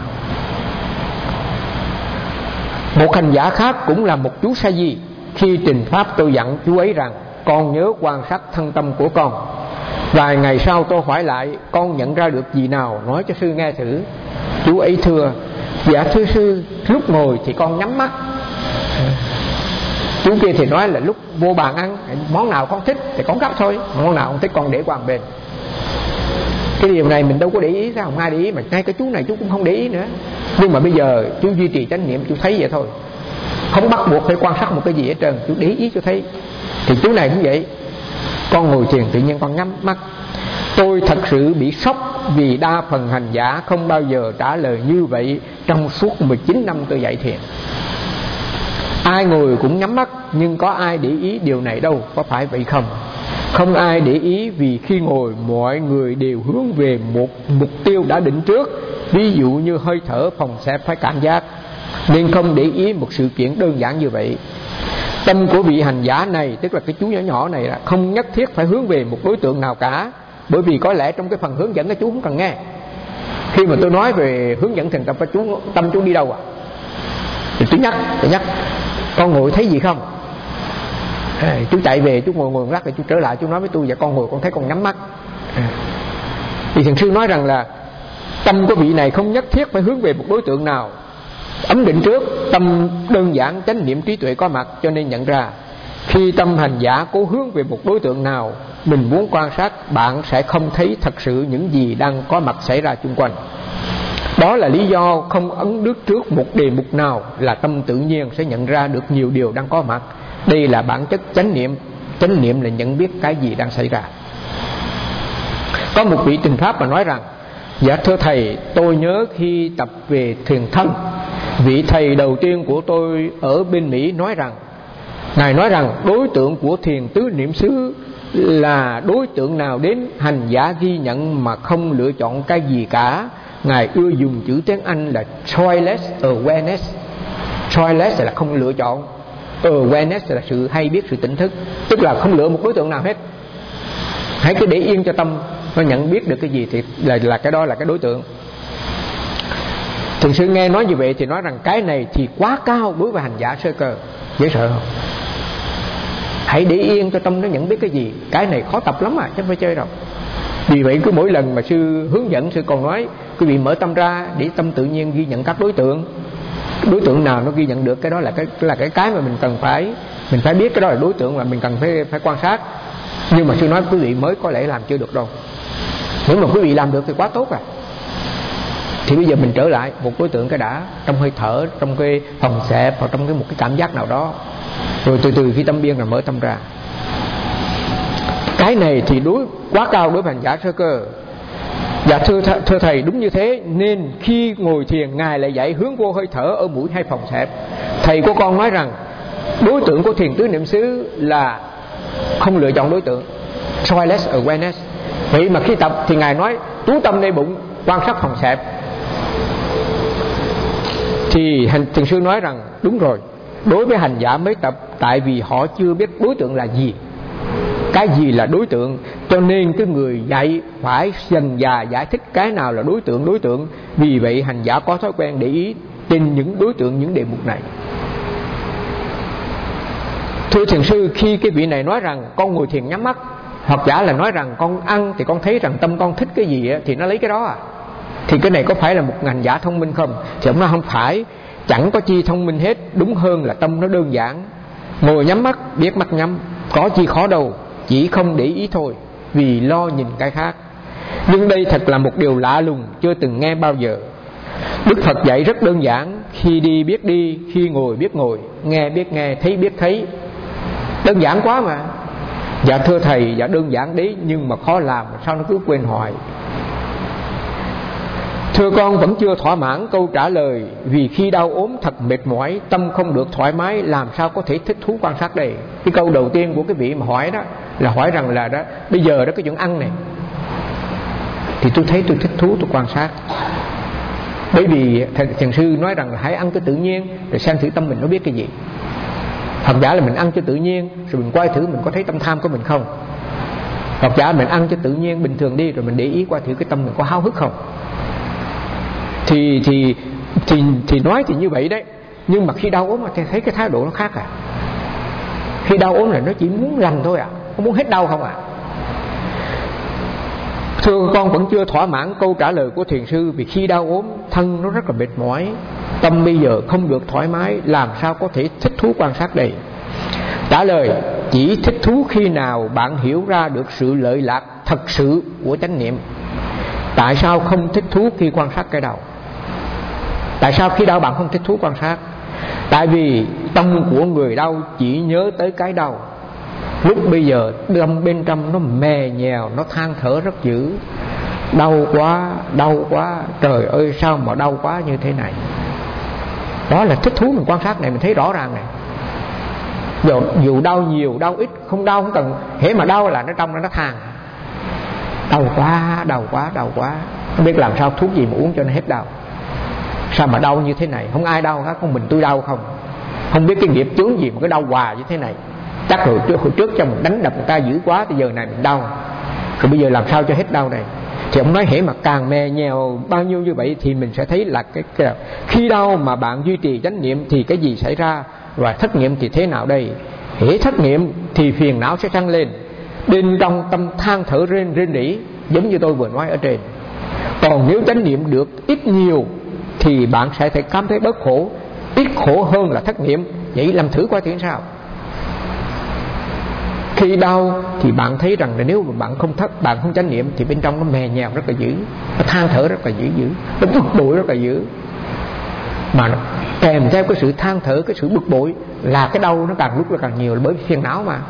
Speaker 1: Một hành giả khác cũng là một chú sa di. Khi trình pháp tôi dặn chú ấy rằng con nhớ quan sát thân tâm của con. Vài ngày sau tôi hỏi lại con nhận ra được gì nào, nói cho sư nghe thử. Chú ấy thưa: dạ thưa sư, lúc ngồi thì con nhắm mắt. Chú kia thì nói là lúc vô bàn ăn, món nào con thích thì con gắp thôi, món nào không thích con để qua một bên. Cái điều này mình đâu có để ý, sao không ai để ý, mà ngay cái chú này chú cũng không để ý nữa. Nhưng mà bây giờ chú duy trì chánh niệm, chú thấy vậy thôi, không bắt buộc phải quan sát một cái gì hết trơn, chú để ý chú thấy. Thì chú này cũng vậy, con ngồi thiền tự nhiên con nhắm mắt. Tôi thật sự bị sốc vì đa phần hành giả không bao giờ trả lời như vậy trong suốt mười chín năm tôi dạy thiền. Ai ngồi cũng nhắm mắt, nhưng có ai để ý điều này đâu, có phải vậy không? Không ai để ý, vì khi ngồi mọi người đều hướng về một mục tiêu đã định trước. Ví dụ như hơi thở phòng sẽ phải cảm giác, nên không để ý một sự kiện đơn giản như vậy. Tâm của vị hành giả này, tức là cái chú nhỏ nhỏ này, là không nhất thiết phải hướng về một đối tượng nào cả, Bởi vì có lẽ trong cái phần hướng dẫn cái chú không cần nghe. Khi mà tôi nói về hướng dẫn thiền tập, chú tâm chú đi đâu à? Thì tôi nhắc, tôi nhắc con ngồi thấy gì không? À, chú chạy về, chú ngồi ngồi lát rồi chú trở lại, chú nói với tôi: dạ con ngồi con thấy con nhắm mắt. À. Thì thiền sư nói rằng là tâm của vị này không nhất thiết phải hướng về một đối tượng nào. Ấn định trước, tâm đơn giản chánh niệm trí tuệ có mặt, cho nên nhận ra khi tâm hành giả cố hướng về một đối tượng nào mình muốn quan sát, bạn sẽ không thấy thật sự những gì đang có mặt xảy ra chung quanh. Đó là lý do không ấn đức trước một đề mục nào là tâm tự nhiên sẽ nhận ra được nhiều điều đang có mặt. Đây là bản chất chánh niệm. Chánh niệm là nhận biết cái gì đang xảy ra. Có một vị trình pháp mà nói rằng: dạ thưa thầy, tôi nhớ khi tập về thiền thân, vị thầy đầu tiên của tôi ở bên Mỹ nói rằng, Ngài nói rằng đối tượng của thiền tứ niệm xứ là đối tượng nào đến hành giả ghi nhận mà không lựa chọn cái gì cả. Ngài ưa dùng chữ tiếng Anh là choiceless awareness. Choiceless là không lựa chọn, awareness là sự hay biết, sự tỉnh thức. Tức là không lựa một đối tượng nào hết. Hãy cứ để yên cho tâm nó nhận biết được cái gì thì là, là cái đó là cái đối tượng. Thiền sư nghe nói như vậy thì nói rằng cái này thì quá cao đối với hành giả sơ cơ. Dễ sợ không? Hãy để yên cho tâm nó nhận biết cái gì. Cái này khó tập lắm à, chứ không phải chơi đâu. Vì vậy cứ mỗi lần mà sư hướng dẫn, sư còn nói quý vị mở tâm ra để tâm tự nhiên ghi nhận các đối tượng. Đối tượng nào nó ghi nhận được, cái đó là cái là cái cái mà mình cần phải mình phải biết. Cái đó là đối tượng mà mình cần phải phải quan sát. Nhưng mà sư nói quý vị mới có lẽ làm chưa được đâu. Nếu mà quý vị làm được thì quá tốt rồi. Thì bây giờ mình trở lại một đối tượng cái đã, trong hơi thở, trong cái phòng xẹp, hoặc trong cái một cái cảm giác nào đó, rồi từ từ khi tâm biên rồi mở tâm ra. Cái này thì đối quá cao đối với hành giả sơ cơ. Dạ thưa, thưa thầy, đúng như thế. Nên khi ngồi thiền, Ngài lại dạy hướng vô hơi thở ở mũi hay phòng xẹp. Thầy của con nói rằng đối tượng của thiền tứ niệm xứ là không lựa chọn đối tượng, choiceless awareness. Vậy mà khi tập thì Ngài nói chú tâm nơi bụng, quan sát phòng xẹp. Thì hành thiền sư nói rằng đúng rồi, đối với hành giả mới tập, tại vì họ chưa biết đối tượng là gì, cái gì là đối tượng, cho nên cái người dạy phải dần dà giải thích cái nào là đối tượng đối tượng. Vì vậy hành giả có thói quen để ý trên những đối tượng, những đề mục này. Thưa thiền sư, khi cái vị này nói rằng con ngồi thiền nhắm mắt, hoặc giả là nói rằng con ăn thì con thấy rằng tâm con thích cái gì thì nó lấy cái đó à, thì cái này có phải là một hành giả thông minh không? Thì ông nói không phải, chẳng có chi thông minh hết. Đúng hơn là tâm nó đơn giản. Ngồi nhắm mắt, biết mắt nhắm, có chi khó đâu, chỉ không để ý thôi, vì lo nhìn cái khác. Nhưng đây thật là một điều lạ lùng, chưa từng nghe bao giờ. Đức Phật dạy rất đơn giản: khi đi biết đi, khi ngồi biết ngồi, nghe biết nghe, thấy biết thấy. Đơn giản quá mà. Dạ thưa thầy, dạ đơn giản đấy, nhưng mà khó làm, sao nó cứ quên hoài. Thưa con vẫn chưa thỏa mãn câu trả lời. Vì khi đau ốm thật mệt mỏi, tâm không được thoải mái, làm sao có thể thích thú quan sát đây? Cái câu đầu tiên của cái vị mà hỏi đó là hỏi rằng là đó, bây giờ đó cái chuyện ăn này thì tôi thấy tôi thích thú, tôi quan sát. Bởi vì thiền sư nói rằng là hãy ăn cho tự nhiên, rồi xem thử tâm mình nó biết cái gì. Hoặc giả là mình ăn cho tự nhiên, rồi mình quay thử mình có thấy tâm tham của mình không. Hoặc giả mình ăn cho tự nhiên bình thường đi, rồi mình để ý qua thử cái tâm mình có háo hức không. Thì thì thì thì nói thì như vậy đấy, nhưng mà khi đau ốm thì thấy cái thái độ nó khác à. Khi đau ốm là nó chỉ muốn lành thôi à, không muốn hết đau không à. Thưa con vẫn chưa thỏa mãn câu trả lời của thiền sư. Vì khi đau ốm thân nó rất là mệt mỏi, tâm bây giờ không được thoải mái, làm sao có thể thích thú quan sát đây? Trả lời: chỉ thích thú khi nào bạn hiểu ra được sự lợi lạc thật sự của chánh niệm. Tại sao không thích thú khi quan sát cái đau? Tại sao khi đau bạn không thích thú quan sát? Tại vì tâm của người đau chỉ nhớ tới cái đau. Lúc bây giờ tâm bên trong nó mè nhèo, nó than thở rất dữ. Đau quá, đau quá, trời ơi sao mà đau quá như thế này. Đó là thích thú mình quan sát này, mình thấy rõ ràng này. Dù, dù đau nhiều, đau ít, không đau không cần, hễ mà đau là nó trong nó than. Đau quá, đau quá, đau quá, không biết làm sao thuốc gì mà uống cho nó hết đau. Sao mà đau như thế này? Không ai đau hết, không mình tôi đau không. Không biết cái nghiệp chướng gì mà cứ đau hoài như thế này. Chắc hồi trước, hồi trước cho mình đánh đập người ta dữ quá, thì giờ này mình đau. Rồi bây giờ làm sao cho hết đau này? Thì ông nói hễ mà càng mè nhèo bao nhiêu như vậy thì mình sẽ thấy là cái, cái khi đau mà bạn duy trì chánh niệm thì cái gì xảy ra, và thất niệm thì thế nào đây? Hễ thất niệm thì phiền não sẽ tăng lên, bên trong tâm than thở rên rên rỉ, giống như tôi vừa nói ở trên. Còn nếu chánh niệm được ít nhiều thì bạn sẽ thấy cảm thấy bớt khổ, ít khổ hơn là thất niệm. Vậy làm thử qua thì sao? Khi đau thì bạn thấy rằng là nếu mà bạn không thất, bạn không chánh niệm thì bên trong nó mè nhèo rất là dữ, nó than thở rất là dữ dữ, nó bực bội rất là dữ. Mà nó kèm theo cái sự than thở, cái sự bực bội là cái đau nó càng lúc nó càng nhiều, là bởi vì phiền não mà.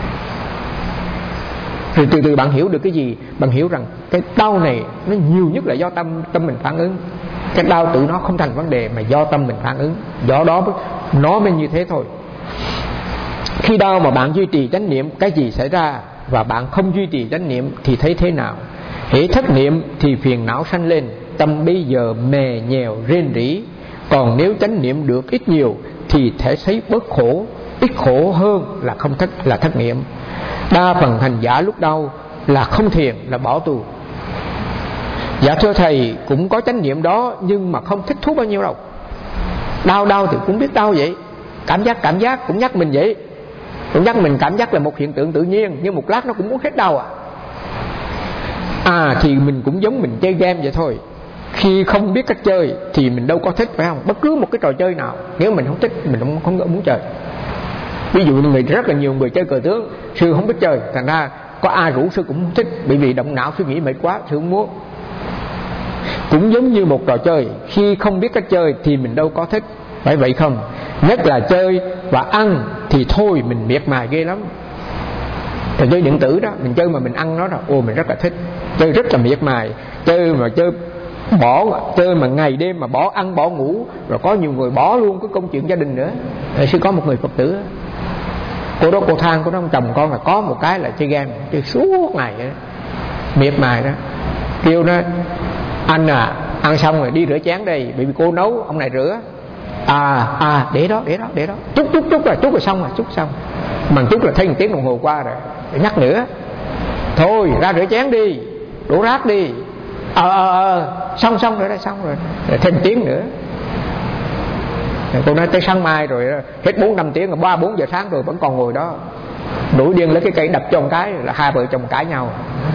Speaker 1: Rồi từ từ bạn hiểu được cái gì? Bạn hiểu rằng cái đau này nó nhiều nhất là do tâm tâm mình phản ứng. Cái đau tự nó không thành vấn đề, mà do tâm mình phản ứng, do đó nó mới như thế thôi. Khi đau mà bạn duy trì chánh niệm, cái gì xảy ra? Và bạn không duy trì chánh niệm thì thấy thế nào? Hễ thất niệm thì phiền não sanh lên, tâm bây giờ mè nhèo rên rỉ. Còn nếu chánh niệm được ít nhiều thì thể thấy bớt khổ, ít khổ hơn là không thất là thất niệm. Đa phần hành giả lúc đau là không thiền, là bỏ tu. Dạ thưa thầy, cũng có chánh niệm đó nhưng mà không thích thú bao nhiêu đâu. Đau đau thì cũng biết đau vậy, cảm giác cảm giác cũng nhắc mình vậy, cũng nhắc mình cảm giác là một hiện tượng tự nhiên, nhưng một lát nó cũng muốn hết đau à. À thì mình cũng giống mình chơi game vậy thôi. Khi không biết cách chơi thì mình đâu có thích, phải không? Bất cứ một cái trò chơi nào nếu mình không thích, mình không, không muốn chơi. Ví dụ như người rất là nhiều người chơi cờ tướng, sư không biết chơi, thành ra có ai rủ sư cũng không thích, bởi vì động não suy nghĩ mệt quá, sư không muốn. Cũng giống như một trò chơi, khi không biết cách chơi thì mình đâu có thích, phải vậy không? Nhất là chơi và ăn thì thôi mình miệt mài ghê lắm. Trò chơi điện tử đó, mình chơi mà mình ăn nó rồi, ồ mình rất là thích, chơi rất là miệt mài, chơi mà chơi bỏ, chơi mà ngày đêm mà bỏ ăn bỏ ngủ, rồi có nhiều người bỏ luôn cái công chuyện gia đình nữa. Sư có một người Phật tử, cô đó cô than, cô đó chồng con là có một cái là chơi game, chơi suốt ngày vậy đó, miệt mài đó. Kêu nó anh à, ăn xong rồi đi rửa chén đây, bởi vì cô nấu, ông này rửa. À à để đó để đó để đó chút chút chút rồi chút rồi xong rồi chút xong, mà chút là thấy một tiếng đồng hồ qua rồi, để nhắc nữa, thôi ra rửa chén đi, đổ rác đi. Ờ ờ ờ xong xong rồi đây, xong rồi, rồi thêm tiếng nữa. Rồi cô nói tới sáng mai rồi hết bốn năm tiếng, ba bốn giờ sáng rồi vẫn còn ngồi đó, đuổi điên lấy cái cây đập cho một cái là hai vợ chồng cãi nhau.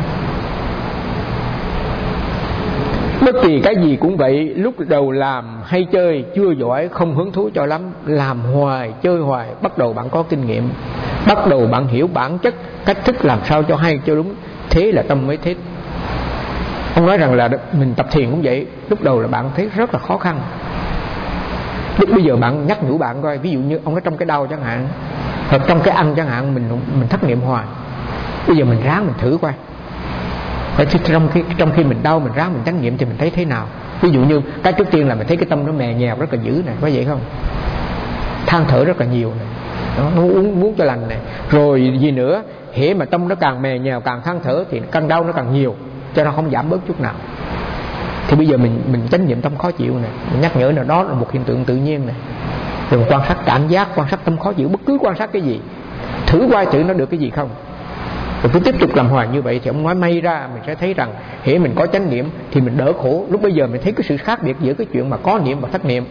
Speaker 1: Bất kỳ cái gì cũng vậy, lúc đầu làm hay chơi chưa giỏi, không hứng thú cho lắm, làm hoài chơi hoài, bắt đầu bạn có kinh nghiệm, bắt đầu bạn hiểu bản chất, cách thức làm sao cho hay cho đúng, thế là tâm mới thích. Ông nói rằng là mình tập thiền cũng vậy, lúc đầu là bạn thấy rất là khó khăn. Lúc bây giờ bạn nhắc nhủ bạn coi, ví dụ như ông nói trong cái đau chẳng hạn, hoặc trong cái ăn chẳng hạn, mình mình thất niệm hoài. Bây giờ mình ráng mình thử coi, trong khi trong khi mình đau mình ráng mình chánh niệm thì mình thấy thế nào. Ví dụ như cái trước tiên là mình thấy cái tâm nó mè nhèo rất là dữ này, có vậy không? Than thở rất là nhiều này, đó, nó muốn muốn cho lành này. Rồi gì nữa, hễ mà tâm nó càng mè nhèo càng than thở thì căn đau nó càng nhiều, cho nó không giảm bớt chút nào. Thì bây giờ mình mình chánh niệm tâm khó chịu này, mình nhắc nhở là đó là một hiện tượng tự nhiên này. Rồi quan sát cảm giác, quan sát tâm khó chịu, bất cứ quan sát cái gì, thử qua thử nó được cái gì không. Rồi cứ tiếp tục làm hoài như vậy thì ông nói may ra mình sẽ thấy rằng hễ mình có chánh niệm thì mình đỡ khổ. Lúc bây giờ mình thấy cái sự khác biệt giữa cái chuyện mà có niệm và thất niệm.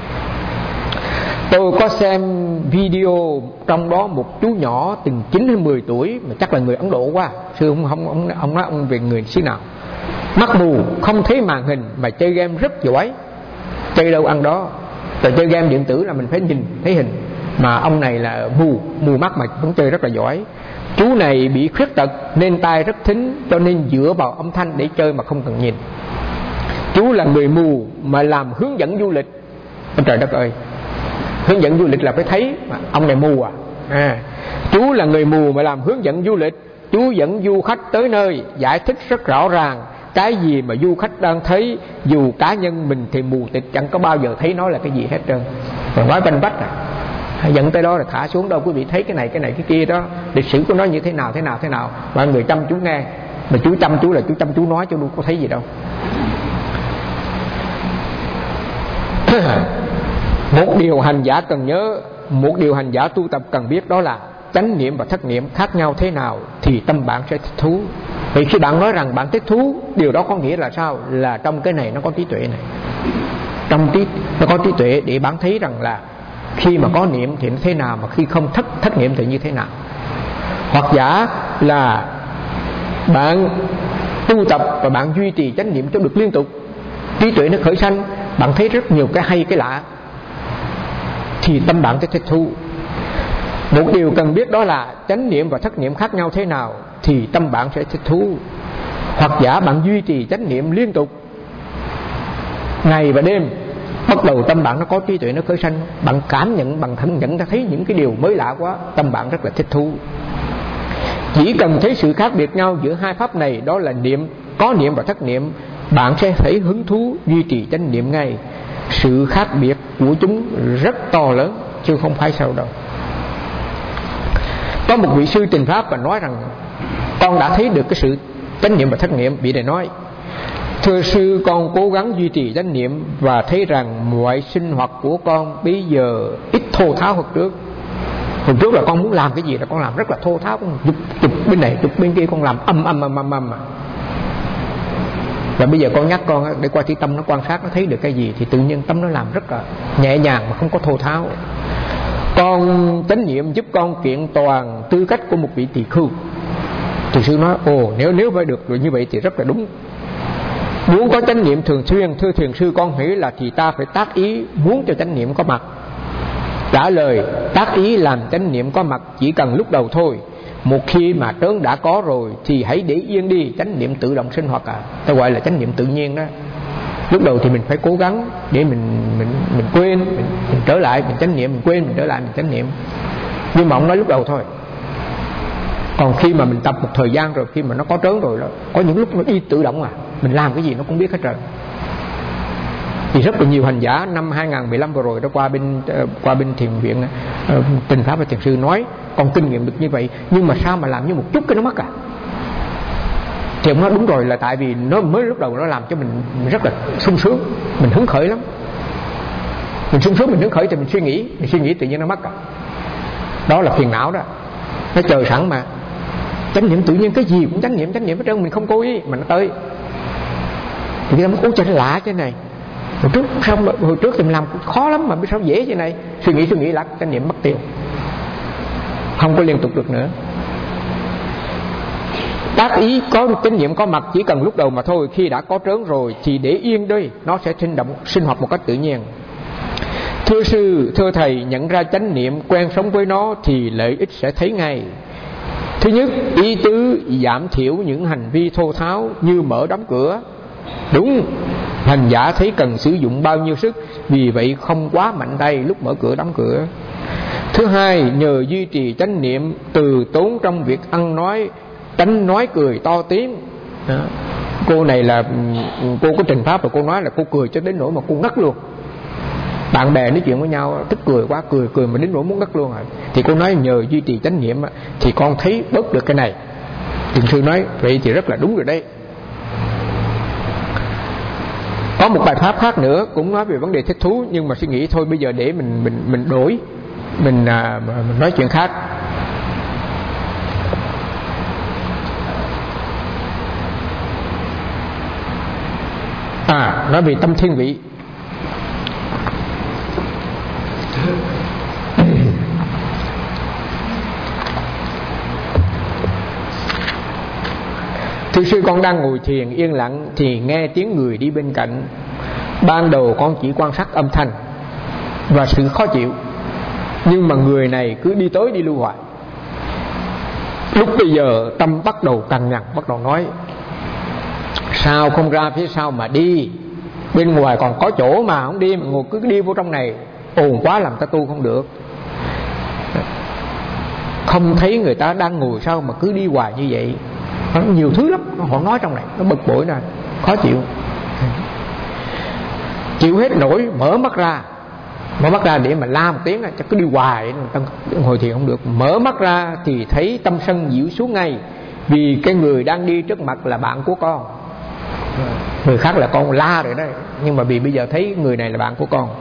Speaker 1: Tôi có xem video, trong đó một chú nhỏ từng chín hay mười tuổi, mà chắc là người Ấn Độ quá, sư ông không ông, ông nói ông về người xứ nào, mắt mù không thấy màn hình mà chơi game rất giỏi, chơi đâu ăn đó. Rồi chơi game điện tử là mình phải nhìn thấy hình, mà ông này là mù mù mắt mà vẫn chơi rất là giỏi. Chú này bị khuyết tật nên tai rất thính, cho nên dựa vào âm thanh để chơi mà không cần nhìn. Chú là người mù mà làm hướng dẫn du lịch. Ôi trời đất ơi, hướng dẫn du lịch là phải thấy, mà ông này mù à. à Chú là người mù mà làm hướng dẫn du lịch. Chú dẫn du khách tới nơi, giải thích rất rõ ràng cái gì mà du khách đang thấy, dù cá nhân mình thì mù tịt chẳng có bao giờ thấy nó là cái gì hết trơn. Rồi nói banh bách à, dẫn tới đó là thả xuống đâu quý vị thấy cái này cái này cái kia đó, lịch sử của nó như thế nào thế nào thế nào, mọi người chăm chú nghe, mà chú chăm chú là chú chăm chú nói chứ đâu có thấy gì đâu. Một điều hành giả cần nhớ, một điều hành giả tu tập cần biết, đó là chánh niệm và thất niệm khác nhau thế nào thì tâm bạn sẽ thích thú. Vì khi bạn nói rằng bạn thích thú, điều đó có nghĩa là sao? Là trong cái này nó có trí tuệ này, trong trí nó có trí tuệ để bạn thấy rằng là khi mà có niệm thì nó thế nào, mà khi không thất thất niệm thì như thế nào. Hoặc giả là bạn tu tập và bạn duy trì chánh niệm cho được liên tục, trí tuệ nó khởi sanh, bạn thấy rất nhiều cái hay cái lạ, thì tâm bạn sẽ thích thú. Một điều cần biết đó là chánh niệm và thất niệm khác nhau thế nào thì tâm bạn sẽ thích thú. Hoặc giả bạn duy trì chánh niệm liên tục ngày và đêm, bắt đầu tâm bạn nó có trí tuệ nó khởi sanh, bạn cảm nhận bằng thân nhận ra thấy những cái điều mới lạ quá, tâm bạn rất là thích thú. Chỉ cần thấy sự khác biệt nhau giữa hai pháp này, đó là niệm, có niệm và thất niệm, bạn sẽ thấy hứng thú duy trì chánh niệm ngay. Sự khác biệt của chúng rất to lớn chứ không phải sao đâu. Có một vị sư trình pháp và nói rằng con đã thấy được cái sự chánh niệm và thất niệm. Vị này nói: thưa sư, con cố gắng duy trì chánh niệm và thấy rằng mọi sinh hoạt của con bây giờ ít thô tháo hơn trước. Hồi trước là con muốn làm cái gì là con làm rất là thô tháo, con chụp, chụp bên này chụp bên kia, con làm âm âm âm âm âm. Và bây giờ con nhắc con để qua trí tâm nó quan sát, nó thấy được cái gì thì tự nhiên tâm nó làm rất là nhẹ nhàng mà không có thô tháo. Con chánh niệm giúp con kiện toàn tư cách của một vị tỳ khưu. Thì sư nói: ồ, nếu nếu phải được rồi như vậy thì rất là đúng. Muốn có chánh niệm thường xuyên, thưa thiền sư, con nghĩ là thì ta phải tác ý muốn cho chánh niệm có mặt. Trả lời: tác ý làm chánh niệm có mặt chỉ cần lúc đầu thôi. Một khi mà trớn đã có rồi thì hãy để yên đi, chánh niệm tự động sinh hoạt à. Ta gọi là chánh niệm tự nhiên đó. Lúc đầu thì mình phải cố gắng để mình mình mình quên, mình, mình trở lại mình chánh niệm, mình quên mình trở lại mình chánh niệm. Nhưng mà ông nói lúc đầu thôi. Còn khi mà mình tập một thời gian rồi, khi mà nó có trớn rồi đó, có những lúc nó y tự động à, mình làm cái gì nó cũng biết hết rồi. Thì rất là nhiều hành giả năm hai không một năm vừa rồi đó qua bên qua bên thiền viện uh, Trình Pháp và thiền sư nói con kinh nghiệm được như vậy, nhưng mà sao mà làm như một chút cái nó mất à. Thì ông nói đúng rồi, là tại vì nó mới lúc đầu nó làm cho mình, mình rất là sung sướng, mình hứng khởi lắm. Mình sung sướng mình hứng khởi thì mình suy nghĩ, mình suy nghĩ tự nhiên nó mất à. Đó là phiền não đó, nó chờ sẵn mà. Chánh niệm tự nhiên cái gì cũng chánh niệm chánh niệm hết trơn, mình không cố ý mà nó tới. Thì cái đó mới cho nó lạ thế này. Hồi trước sao mà, hồi trước thì mình làm khó lắm mà sao dễ thế này. Suy nghĩ suy nghĩ là chánh niệm mất tiêu, không có liên tục được nữa. Tác ý có chánh niệm có mặt chỉ cần lúc đầu mà thôi. Khi đã có trớn rồi thì để yên đi, nó sẽ sinh động sinh hoạt một cách tự nhiên. Thưa sư, thưa thầy, nhận ra chánh niệm, quen sống với nó thì lợi ích sẽ thấy ngay. Thứ nhất, ý tứ giảm thiểu những hành vi thô tháo như mở đóng cửa. Đúng, hành giả thấy cần sử dụng bao nhiêu sức, vì vậy không quá mạnh tay lúc mở cửa đóng cửa. Thứ hai, nhờ duy trì chánh niệm, từ tốn trong việc ăn nói, tránh nói cười to tiếng. Đó. Cô này là cô có trình pháp, và cô nói là cô cười cho đến nỗi mà cô ngất luôn. Bạn bè nói chuyện với nhau tức cười quá, cười cười mà đến nỗi muốn ngất luôn rồi. Thì cô nói nhờ duy trì chánh niệm thì con thấy bớt được cái này. Thiền sư nói vậy thì rất là đúng rồi đấy. Có một bài pháp khác nữa cũng nói về vấn đề thích thú, nhưng mà suy nghĩ thôi bây giờ để mình mình mình đổi, mình, à, mình nói chuyện khác. À, nói về tâm thiên vị. Thưa sư, con đang ngồi thiền yên lặng thì nghe tiếng người đi bên cạnh. Ban đầu con chỉ quan sát âm thanh và sự khó chịu, nhưng mà người này cứ đi tới đi lui hoài. Lúc bây giờ tâm bắt đầu cằn nhằn, bắt đầu nói: sao không ra phía sau mà đi, bên ngoài còn có chỗ mà không đi, mà ngồi cứ đi vô trong này ồn quá làm ta tu không được. Không thấy người ta đang ngồi sao mà cứ đi hoài như vậy. Nó nhiều thứ lắm họ nói trong này, nó bực bội nè, khó chịu. Chịu hết nổi mở mắt ra, mở mắt ra để mà la một tiếng chắc cứ đi hoài, hồi thiền không được. Mở mắt ra thì thấy tâm sân dịu xuống ngay, vì cái người đang đi trước mặt là bạn của con. Người khác là con la rồi đấy, nhưng mà vì bây giờ thấy người này là bạn của con.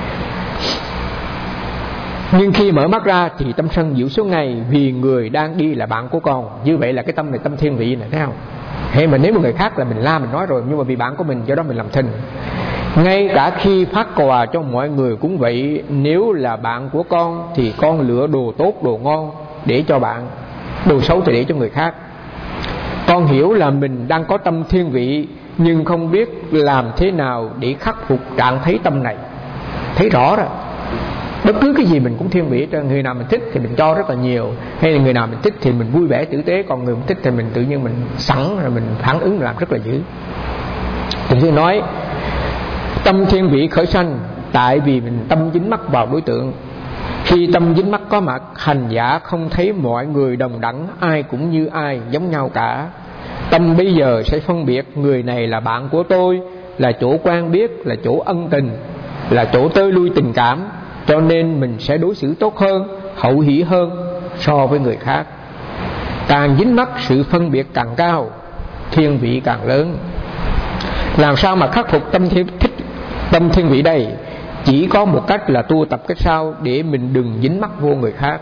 Speaker 1: Nhưng khi mở mắt ra thì tâm sân dịu xuống ngay, vì người đang đi là bạn của con. Như vậy là cái tâm này tâm thiên vị này, thấy không? Hay mà nếu mà người khác là mình la mình nói rồi, nhưng mà vì bạn của mình do đó mình làm thinh. Ngay cả khi phát quà cho mọi người cũng vậy. Nếu là bạn của con thì con lựa đồ tốt, đồ ngon để cho bạn, đồ xấu thì để cho người khác. Con hiểu là mình đang có tâm thiên vị, nhưng không biết làm thế nào để khắc phục trạng thấy tâm này. Thấy rõ rồi, bất cứ cái gì mình cũng thiên vị. Người nào mình thích thì mình cho rất là nhiều, hay là người nào mình thích thì mình vui vẻ tử tế, còn người mình thích thì mình tự nhiên mình sẵn rồi mình phản ứng làm rất là dữ. Thường xuyên nói tâm thiên vị khởi sanh tại vì mình tâm dính mắc vào đối tượng. Khi tâm dính mắc có mặt, hành giả không thấy mọi người đồng đẳng, ai cũng như ai, giống nhau cả. Tâm bây giờ sẽ phân biệt người này là bạn của tôi, là chỗ quen biết, là chỗ ân tình, là chỗ tới lui tình cảm, cho nên mình sẽ đối xử tốt hơn, hậu hỷ hơn so với người khác. Càng dính mắc, sự phân biệt càng cao, thiên vị càng lớn. Làm sao mà khắc phục tâm thiên, thích, tâm thiên vị đây? Chỉ có một cách là tu tập cách sau để mình đừng dính mắc vô người khác.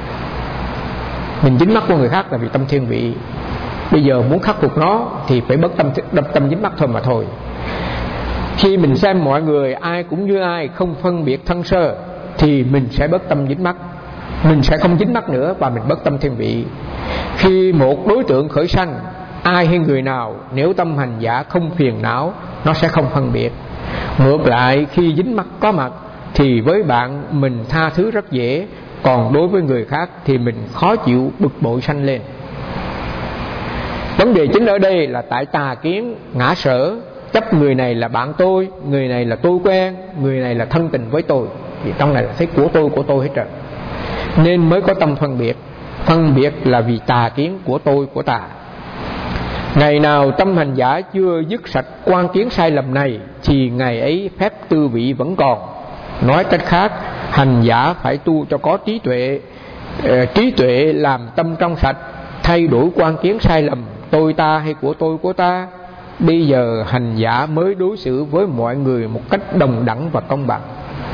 Speaker 1: Mình dính mắc vô người khác là vì tâm thiên vị. Bây giờ muốn khắc phục nó thì phải bớt tâm, tâm, tâm dính mắc thôi mà thôi. Khi mình xem mọi người ai cũng như ai, không phân biệt thân sơ, thì mình sẽ bớt tâm dính mắc. Mình sẽ không dính mắc nữa và mình bớt tâm thiên vị. Khi một đối tượng khởi sanh, ai hay người nào, nếu tâm hành giả không phiền não, nó sẽ không phân biệt. Ngược lại, khi dính mắc có mặt thì với bạn mình tha thứ rất dễ, còn đối với người khác thì mình khó chịu, bực bội sanh lên. Vấn đề chính ở đây là tại tà kiến, ngã sở, chấp người này là bạn tôi, người này là tôi quen, người này là thân tình với tôi. Thì trong này là thấy của tôi, của tôi hết rồi, nên mới có tâm phân biệt. Phân biệt là vì tà kiến của tôi, của ta. Ngày nào tâm hành giả chưa dứt sạch quan kiến sai lầm này thì ngày ấy phép tư vị vẫn còn. Nói cách khác, hành giả phải tu cho có trí tuệ. uh, Trí tuệ làm tâm trong sạch, thay đổi quan kiến sai lầm tôi ta hay của tôi, của ta. Bây giờ hành giả mới đối xử với mọi người một cách đồng đẳng và công bằng.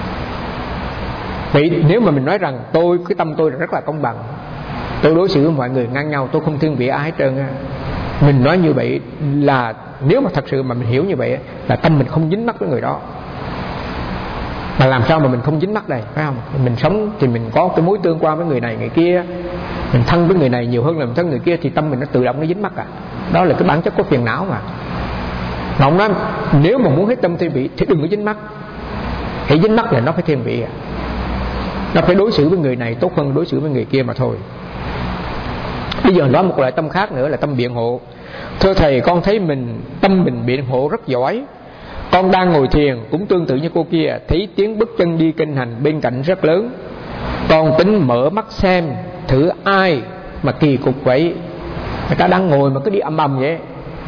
Speaker 1: Vậy nếu mà mình nói rằng tôi, cái tâm tôi rất là công bằng, tôi đối xử với mọi người ngang nhau, tôi không thiên vị ai hết trơn á, mình nói như vậy là nếu mà thật sự mà mình hiểu như vậy là tâm mình không dính mắc với người đó. Mà làm sao mà mình không dính mắc đây, phải không? Mình sống thì mình có cái mối tương quan với người này người kia, mình thân với người này nhiều hơn là mình thân người kia, thì tâm mình nó tự động nó dính mắc à. Đó là cái bản chất của phiền não mà. Mà ông nói nếu mà muốn hết tâm thiên vị thì đừng có dính mắc. Hãy dính mắc là nó phải thiên vị à. Nó phải đối xử với người này tốt hơn đối xử với người kia mà thôi. Bây giờ nói một loại tâm khác nữa là tâm biện hộ. Thưa thầy, con thấy mình tâm mình biện hộ rất giỏi. Con đang ngồi thiền cũng tương tự như cô kia, thấy tiếng bước chân đi kinh hành bên cạnh rất lớn. Con tính mở mắt xem thử ai mà kỳ cục vậy, người ta đang ngồi mà cứ đi ầm ầm vậy.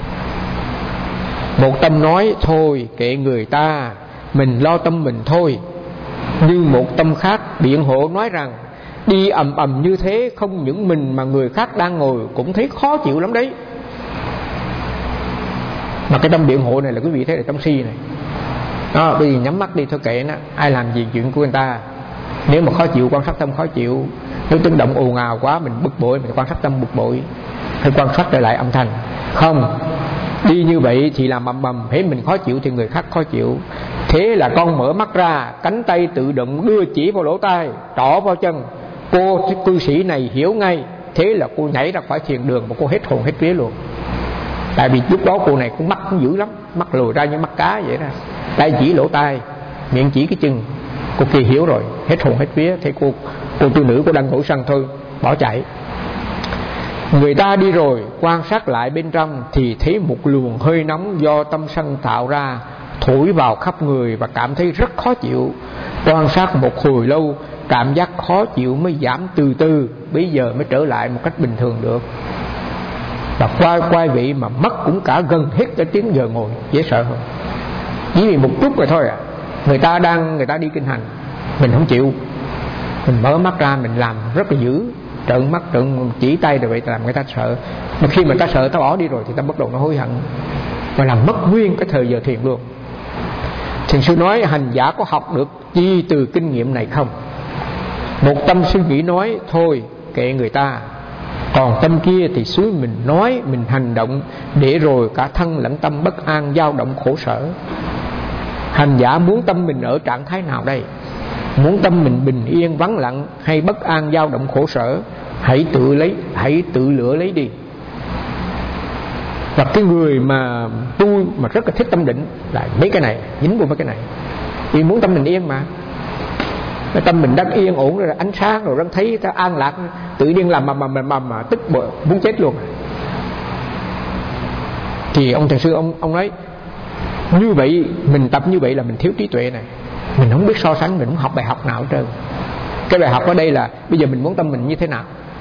Speaker 1: Một tâm nói thôi kệ người ta, mình lo tâm mình thôi. Nhưng một tâm khác biện hộ nói rằng đi ầm ầm như thế, không những mình mà người khác đang ngồi cũng thấy khó chịu lắm đấy. Mà cái tâm biện hộ này là quý vị thấy là tâm si này. Đó, bây giờ nhắm mắt đi thôi kệ nó, ai làm gì chuyện của người ta. Nếu mà khó chịu, quan sát tâm khó chịu. Nếu tiếng động ồn ào quá mình bực bội, mình quan sát tâm bực bội, hay quan sát trở lại âm thanh. Không, đi như vậy thì làm ầm ầm, hễ mình khó chịu thì người khác khó chịu. Thế là con mở mắt ra, cánh tay tự động đưa chỉ vào lỗ tai, trỏ vào chân. Cô cư sĩ này hiểu ngay. Thế là cô nhảy ra khỏi thiền đường mà cô hết hồn hết vía luôn. Tại vì lúc đó cô này cũng mắt cũng dữ lắm, mắt lùi ra như mắt cá vậy đó. Tay chỉ lỗ tai, miệng chỉ cái chân. Cô kia hiểu rồi, hết hồn hết vía. Thế cô cô tu nữ cô đang ngủ sân thôi, bỏ chạy. Người ta đi rồi, quan sát lại bên trong thì thấy một luồng hơi nóng do tâm sân tạo ra thổi vào khắp người và cảm thấy rất khó chịu. Quan sát một hồi lâu, cảm giác khó chịu mới giảm từ từ, bây giờ mới trở lại một cách bình thường được. Và quay quay vị mà mất cũng cả gần hết cái tiếng giờ ngồi, dễ sợ không? Chỉ vì một chút rồi thôi à. Người ta đang người ta đi kinh hành, mình không chịu, mình mở mắt ra mình làm rất là dữ, trợn mắt trợn chỉ tay rồi vậy làm người ta sợ. Mà khi mà ta sợ ta bỏ đi rồi thì ta bắt đầu nó hối hận và làm mất nguyên cái thời giờ thiền luôn. Thiền sư nói hành giả có học được chi từ kinh nghiệm này không? Một tâm suy nghĩ nói thôi kệ người ta, Còn tâm kia thì suối mình nói, mình hành động, để rồi cả thân lẫn tâm bất an, dao động khổ sở. Hành giả muốn tâm mình ở trạng thái nào đây? Muốn tâm mình bình yên vắng lặng hay bất an dao động khổ sở? Hãy tự lấy, hãy tự lựa lấy đi. Và cái người mà tu mà rất là thích tâm định là mấy cái này, dính vô mấy cái này. Vì muốn tâm mình yên mà. Cái tâm mình đang yên ổn rồi, ánh sáng rồi, đang thấy ta an lạc, tự nhiên làm mầm mầm mầm mầm mà tức bội, muốn chết luôn. Thì ông thiền sư ông ông nói như vậy, mình tập như vậy là mình thiếu trí tuệ này. Mình không biết so sánh, mình không học bài học nào hết trơn. Cái bài học ở đây là bây giờ mình muốn tâm mình như thế nào.